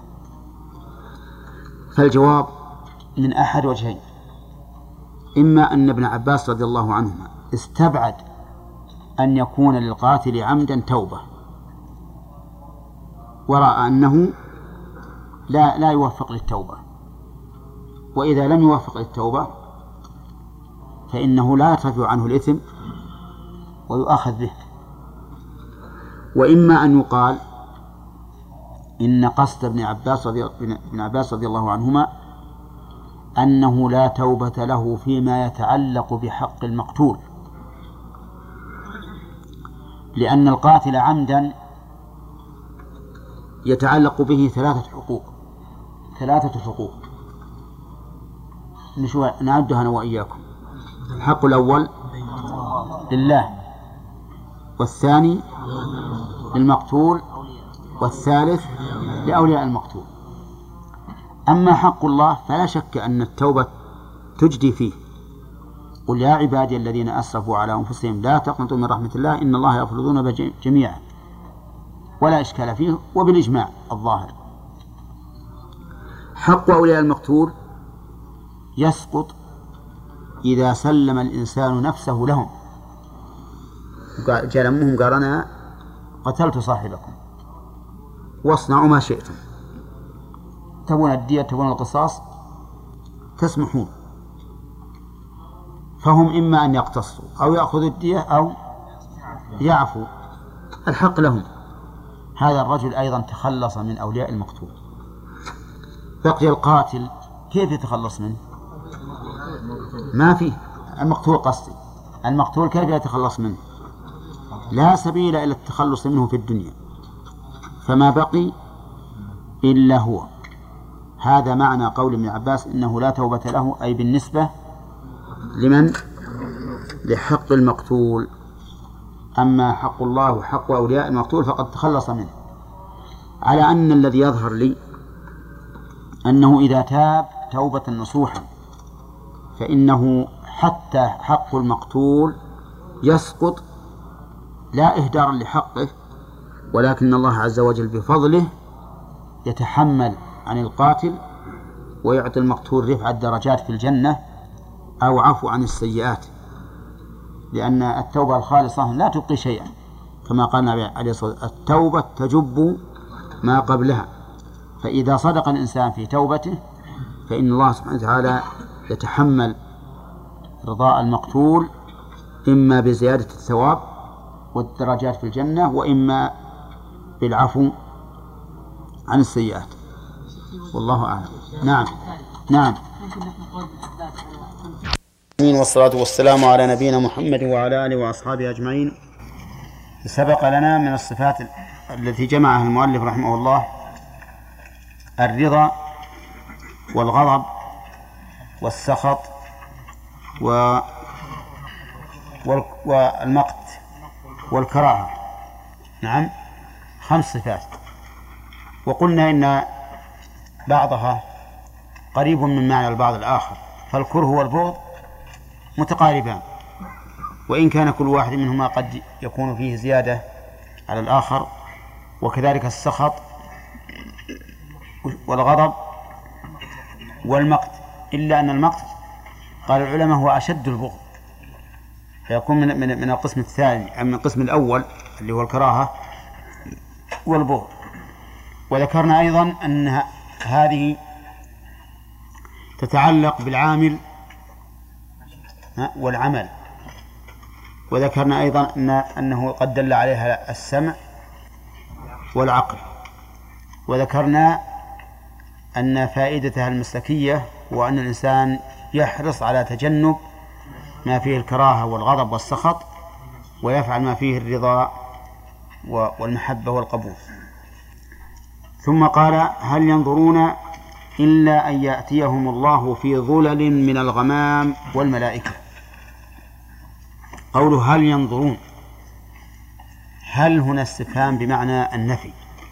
فالجواب من أحد وجهين: إما أن ابن عباس رضي الله عنهما استبعد أن يكون للقاتل عمدا توبة، ورأى أنه لا, لا يوفق للتوبة، وإذا لم يوفق للتوبة فإنه لا يرتفع عنه الإثم ويؤاخذ به. وإما أن يقال إن قصد ابن عباس رضي, ابن عباس رضي الله عنهما أنه لا توبة له فيما يتعلق بحق المقتول، لأن القاتل عمدا يتعلق به ثلاثة حقوق ثلاثة حقوق نعدها أنا وإياكم. الحق الأول لله، والثاني للمقتول، والثالث لأولياء المقتول. أما حق الله فلا شك أن التوبة تجدي فيه. قل يا عبادي الذين أسرفوا على أنفسهم لا تقنطوا من رحمة الله إن الله يغفر الذنوب جميعا، ولا إشكال فيه وبالإجماع الظاهر. حق أولياء المقتول يسقط إذا سلم الإنسان نفسه لهم، جلمهم قال أنا قتلت صاحبكم واصنعوا ما شئتم، تبون الدية تبون القصاص تسمحون، فهم إما أن يقتصوا أو يأخذوا الدية أو يعفوا، الحق لهم. هذا الرجل أيضا تخلص من أولياء المقتول. بقي القاتل كيف يتخلص منه؟ ما فيه. المقتول قصدي المقتول كيف يتخلص منه؟ لا سبيل إلى التخلص منه في الدنيا، فما بقي إلا هو. هذا معنى قول ابن عباس إنه لا توبة له، أي بالنسبة لمن؟ لحق المقتول. أما حق الله وحق أولياء المقتول فقد تخلص منه، على أن الذي يظهر لي أنه إذا تاب توبة نصوحا فإنه حتى حق المقتول يسقط، لا إهدارا لحقه، ولكن الله عز وجل بفضله يتحمل عن القاتل ويعطي المقتول رفع الدرجات في الجنة أو عفو عن السيئات، لأن التوبة الخالصة لا تبقي شيئا، كما قال النبي عليه الصلاة والسلام التوبة تجب ما قبلها. فإذا صدق الإنسان في توبته فإن الله سبحانه وتعالى يتحمل رضاء المقتول، إما بزيادة الثواب والدرجات في الجنة، وإما بالعفو عن السيئات. والله أعلم. نعم نعم. والصلاة والسلام على نبينا محمد وعلى آله وأصحابه أجمعين. سبق لنا من الصفات التي جمعها المؤلف رحمه الله الرضا والغضب والسخط و... والمقت والكراهة. نعم، خمس صفات. وقلنا إن بعضها قريب من معنى البعض الآخر، فالكره والبغض متقاربان، وإن كان كل واحد منهما قد يكون فيه زيادة على الآخر، وكذلك السخط والغضب والمقت، إلا أن المقت قال العلماء هو أشد البغض، فيكون من, من, من القسم الثاني، من القسم الأول اللي هو الكراهة والبغض. وذكرنا أيضا أن هذه تتعلق بالعامل والعمل، وذكرنا أيضا أن أنه قد دل عليها السمع والعقل، وذكرنا أن فائدتها المسلكية وأن الإنسان يحرص على تجنب ما فيه الكراهة والغضب والسخط، ويفعل ما فيه الرضا والمحبة والقبول. ثم قال: هل ينظرون إلا أن يأتيهم الله في ظلل من الغمام والملائكة. قوله هل ينظرون، هل هنا استفهام بمعنى النفي،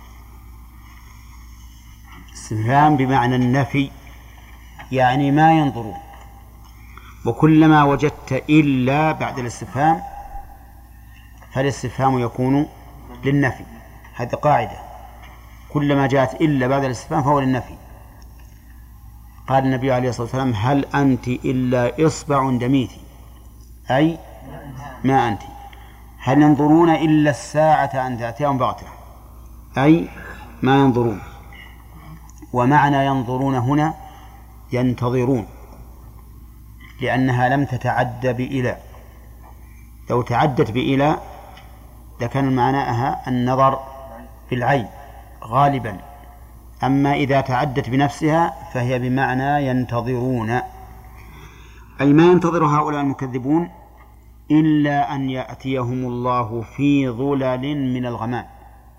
استفهام بمعنى النفي، يعني ما ينظرون. وكلما وجدت إلا بعد الاستفهام فالاستفهام يكون للنفي، هذه قاعدة، كلما جاءت إلا بعد الاستفهام فهو للنفي. قال النبي عليه الصلاة والسلام: هل أنت إلا إصبع دميتي، أي ما أنت. هل ينظرون إلا الساعة أن تأتيهم بغتة، أي ما ينظرون. ومعنى ينظرون هنا ينتظرون، لأنها لم تتعد بإلى، لو تعدت بإلى لكان معناها النظر بالعين غالبا، أما إذا تعدت بنفسها فهي بمعنى ينتظرون، أي ما ينتظر هؤلاء المكذبون إلا أن يأتيهم الله في ظلل من الغمام،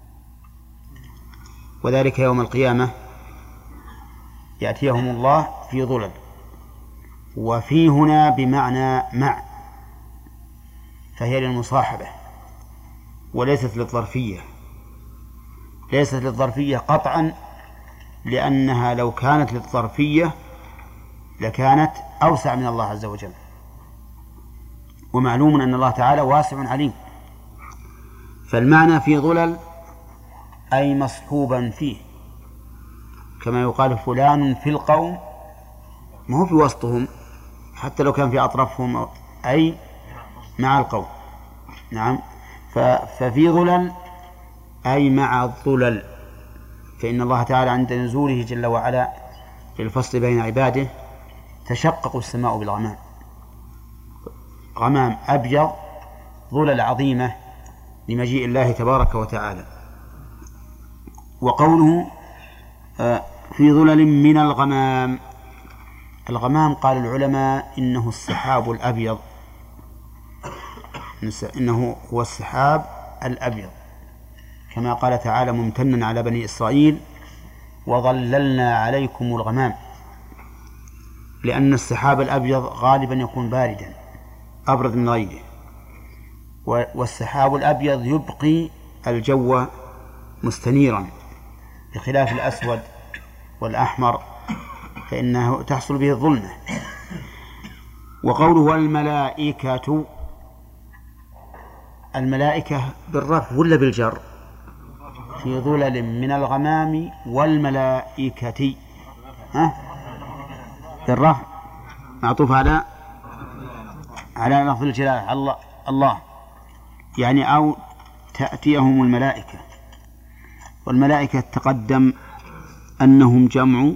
وذلك يوم القيامة يأتيهم الله في ظلل. وفي هنا بمعنى مع، فهي للمصاحبة وليست للظرفية، ليست للظرفية قطعا، لأنها لو كانت للظرفية لكانت أوسع من الله عز وجل، ومعلوم أن الله تعالى واسع عليم. فالمعنى في ظلل أي مصحوبا فيه، كما يقال فلان في القوم، ما هو في وسطهم، حتى لو كان في أطرافهم، أي مع القوم. نعم، ففي ظلل أي مع الظلل، فإن الله تعالى عند نزوله جل وعلا للفصل بين عباده تشقق السماء بالغمام، غمام أبيض، ظلل عظيمة لمجيء الله تبارك وتعالى. وقوله في ظلل من الغمام، الغمام قال العلماء إنه السحاب الأبيض، إنه هو السحاب الأبيض، كما قال تعالى ممتنا على بني إسرائيل: وظللنا عليكم الغمام، لأن السحاب الأبيض غالبا يكون باردا أبرد من غيره، والسحاب الأبيض يبقي الجو مستنيرا، بخلاف الأسود والأحمر فإنه تحصل به الظلمة. وقوله والملائكة، الملائكة بالرفع ولا بالجر؟ في ظلل من الغمام والملائكة، ها؟ بالرفع، معطوف على على لفظ الجلالة، الله الله يعني أو تأتيهم الملائكة. والملائكة تقدم أنهم جمع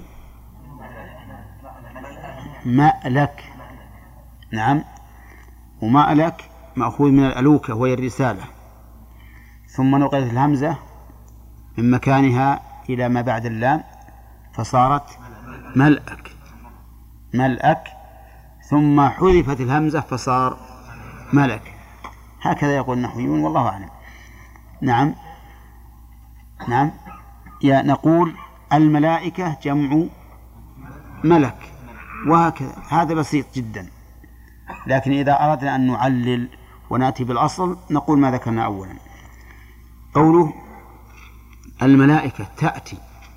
مألك، نعم، ومألك مأخوذ من الألوكة وهي الرسالة، ثم نقلت الهمزة من مكانها إلى ما بعد اللام فصارت ملأك، ملأك، ثم حذفت الهمزة فصار ملك. هكذا يقول النحويون والله أعلم. نعم نعم يا نقول الملائكة جمع ملك، وهكذا هذا بسيط جدا. لكن إذا أردنا أن نعلل ونأتي بالأصل نقول ما ذكرنا أولا. قوله الملائكة تأتي،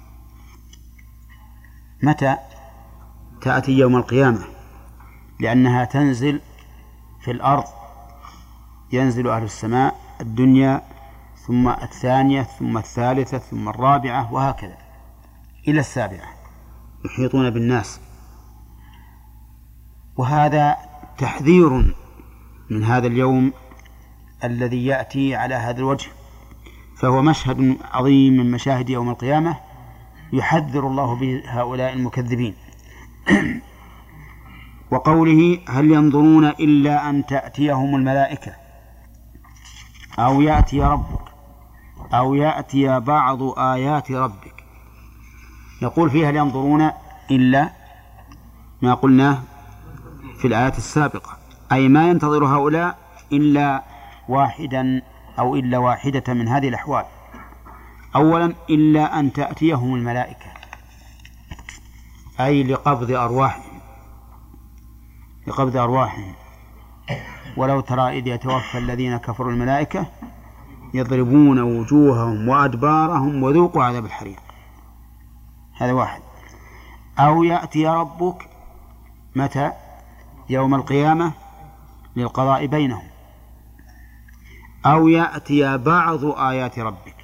متى تأتي؟ يوم القيامة، لأنها تنزل في الأرض، ينزل أهل السماء الدنيا ثم الثانية ثم الثالثة ثم الرابعة وهكذا إلى السابعة، يحيطون بالناس. وهذا تحذير من هذا اليوم الذي يأتي على هذا الوجه، فهو مشهد عظيم من مشاهد يوم القيامة يحذر الله به هؤلاء المكذبين. وقوله هل ينظرون إلا أن تأتيهم الملائكة أو يأتي ربك أو يأتي بعض آيات ربك، نقول فيها هل ينظرون إلا ما قلناه في الآيات السابقة، أي ما ينتظر هؤلاء إلا واحدا أو إلا واحدة من هذه الأحوال. أولا إلا أن تأتيهم الملائكة، أي لقبض أرواحهم لقبض أرواحهم ولو ترى إذ يتوفى الذين كفروا الملائكة يضربون وجوههم وأدبارهم وذوقوا عذاب الحريق. هذا واحد. أو يأتي ربك، متى؟ يوم القيامة للقضاء بينهم. أو يأتي بعض آيات ربك،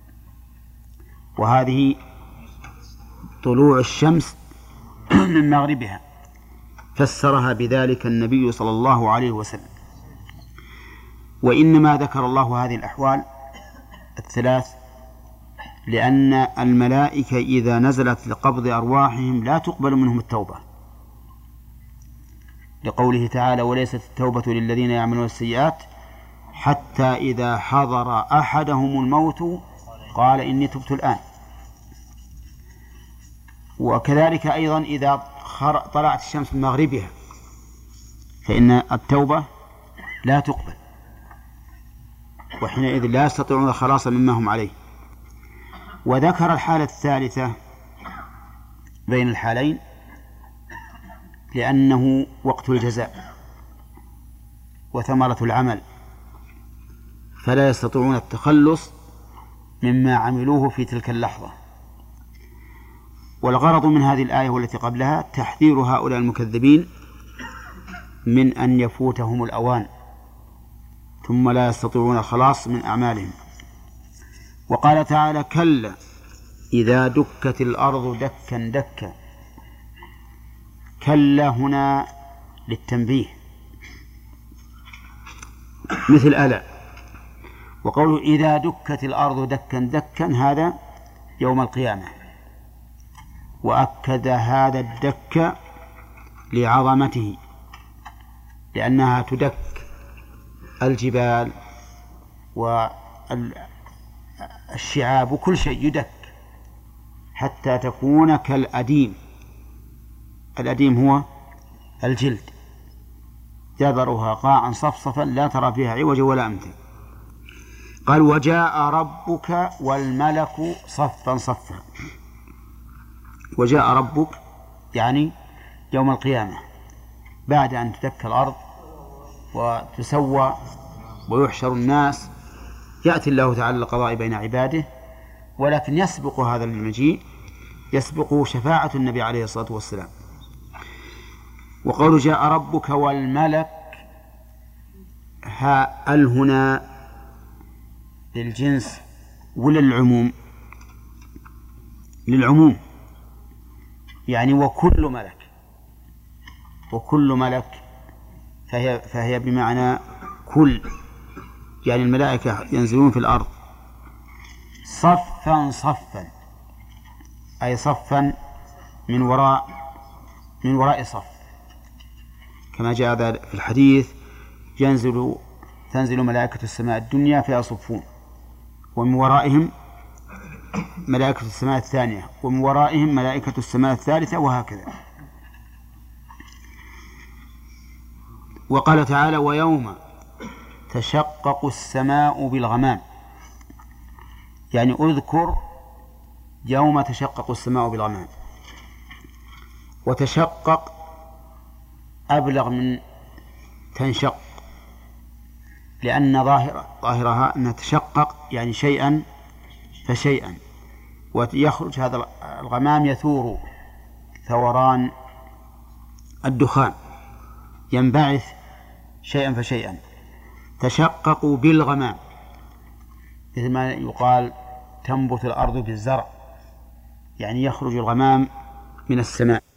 وهذه طلوع الشمس من مغربها، فسرها بذلك النبي صلى الله عليه وسلم. وإنما ذكر الله هذه الأحوال الثلاث لأن الملائكة إذا نزلت لقبض أرواحهم لا تقبل منهم التوبة، لقوله تعالى وليست التوبة للذين يعملون السيئات حتى إذا حضر أحدهم الموت قال إني تبت الآن. وكذلك أيضا إذا طلعت الشمس من مغربها فإن التوبة لا تقبل، وحينئذ لا يستطيعون الخلاص مما هم عليه. وذكر الحالة الثالثة بين الحالين لأنه وقت الجزاء وثمرة العمل، فلا يستطيعون التخلص مما عملوه في تلك اللحظة. والغرض من هذه الآية والتي قبلها تحذير هؤلاء المكذبين من أن يفوتهم الأوان ثم لا يستطيعون الخلاص من أعمالهم. وقال تعالى كلا إذا دكت الأرض دكا دكا. كلا هنا للتنبيه مثل ألا. وقوله إذا دكت الأرض دكا دكا هذا يوم القيامة، وأكد هذا الدك لعظمته لأنها تدك الجبال والشعاب وكل شيء يدك حتى تكون كالأديم. الأديم هو الجلد، جذرها قاعا صفصفا لا ترى فيها عوجا ولا أمتا. قال وجاء ربك والملك صفا صفا. وجاء ربك يعني يوم القيامة بعد أن تدك الأرض وتسوى ويحشر الناس يأتي الله تعالى القضاء بين عباده، ولكن يسبق هذا المجيء يسبق شفاعة النبي عليه الصلاة والسلام. وقول جاء ربك والملك ها ال هنا للجنس ولا للعموم؟ للعموم، يعني وكل ملك وكل ملك فهي, فهي بمعنى كل، يعني الملائكة ينزلون في الأرض صفا صفا، أي صفا من وراء من وراء صف، كما جاء في الحديث ينزل تنزل ملائكة السماء الدنيا فيصفون، ومن ورائهم ملائكة السماء الثانية، ومن ورائهم ملائكة السماء الثالثة، وهكذا. وقال تعالى ويوم تشقق السماء بالغمام، يعني اذكر يوم تشقق السماء بالغمام. وتشقق أبلغ من تنشق، لأن ظاهر ظاهرها أن تشقق يعني شيئا فشيئا، ويخرج هذا الغمام يثور ثوران الدخان، ينبعث شيئا فشيئا. تشققوا بالغمام، مثل ما يقال تنبت الأرض بالزرع، يعني يخرج الغمام من السماء.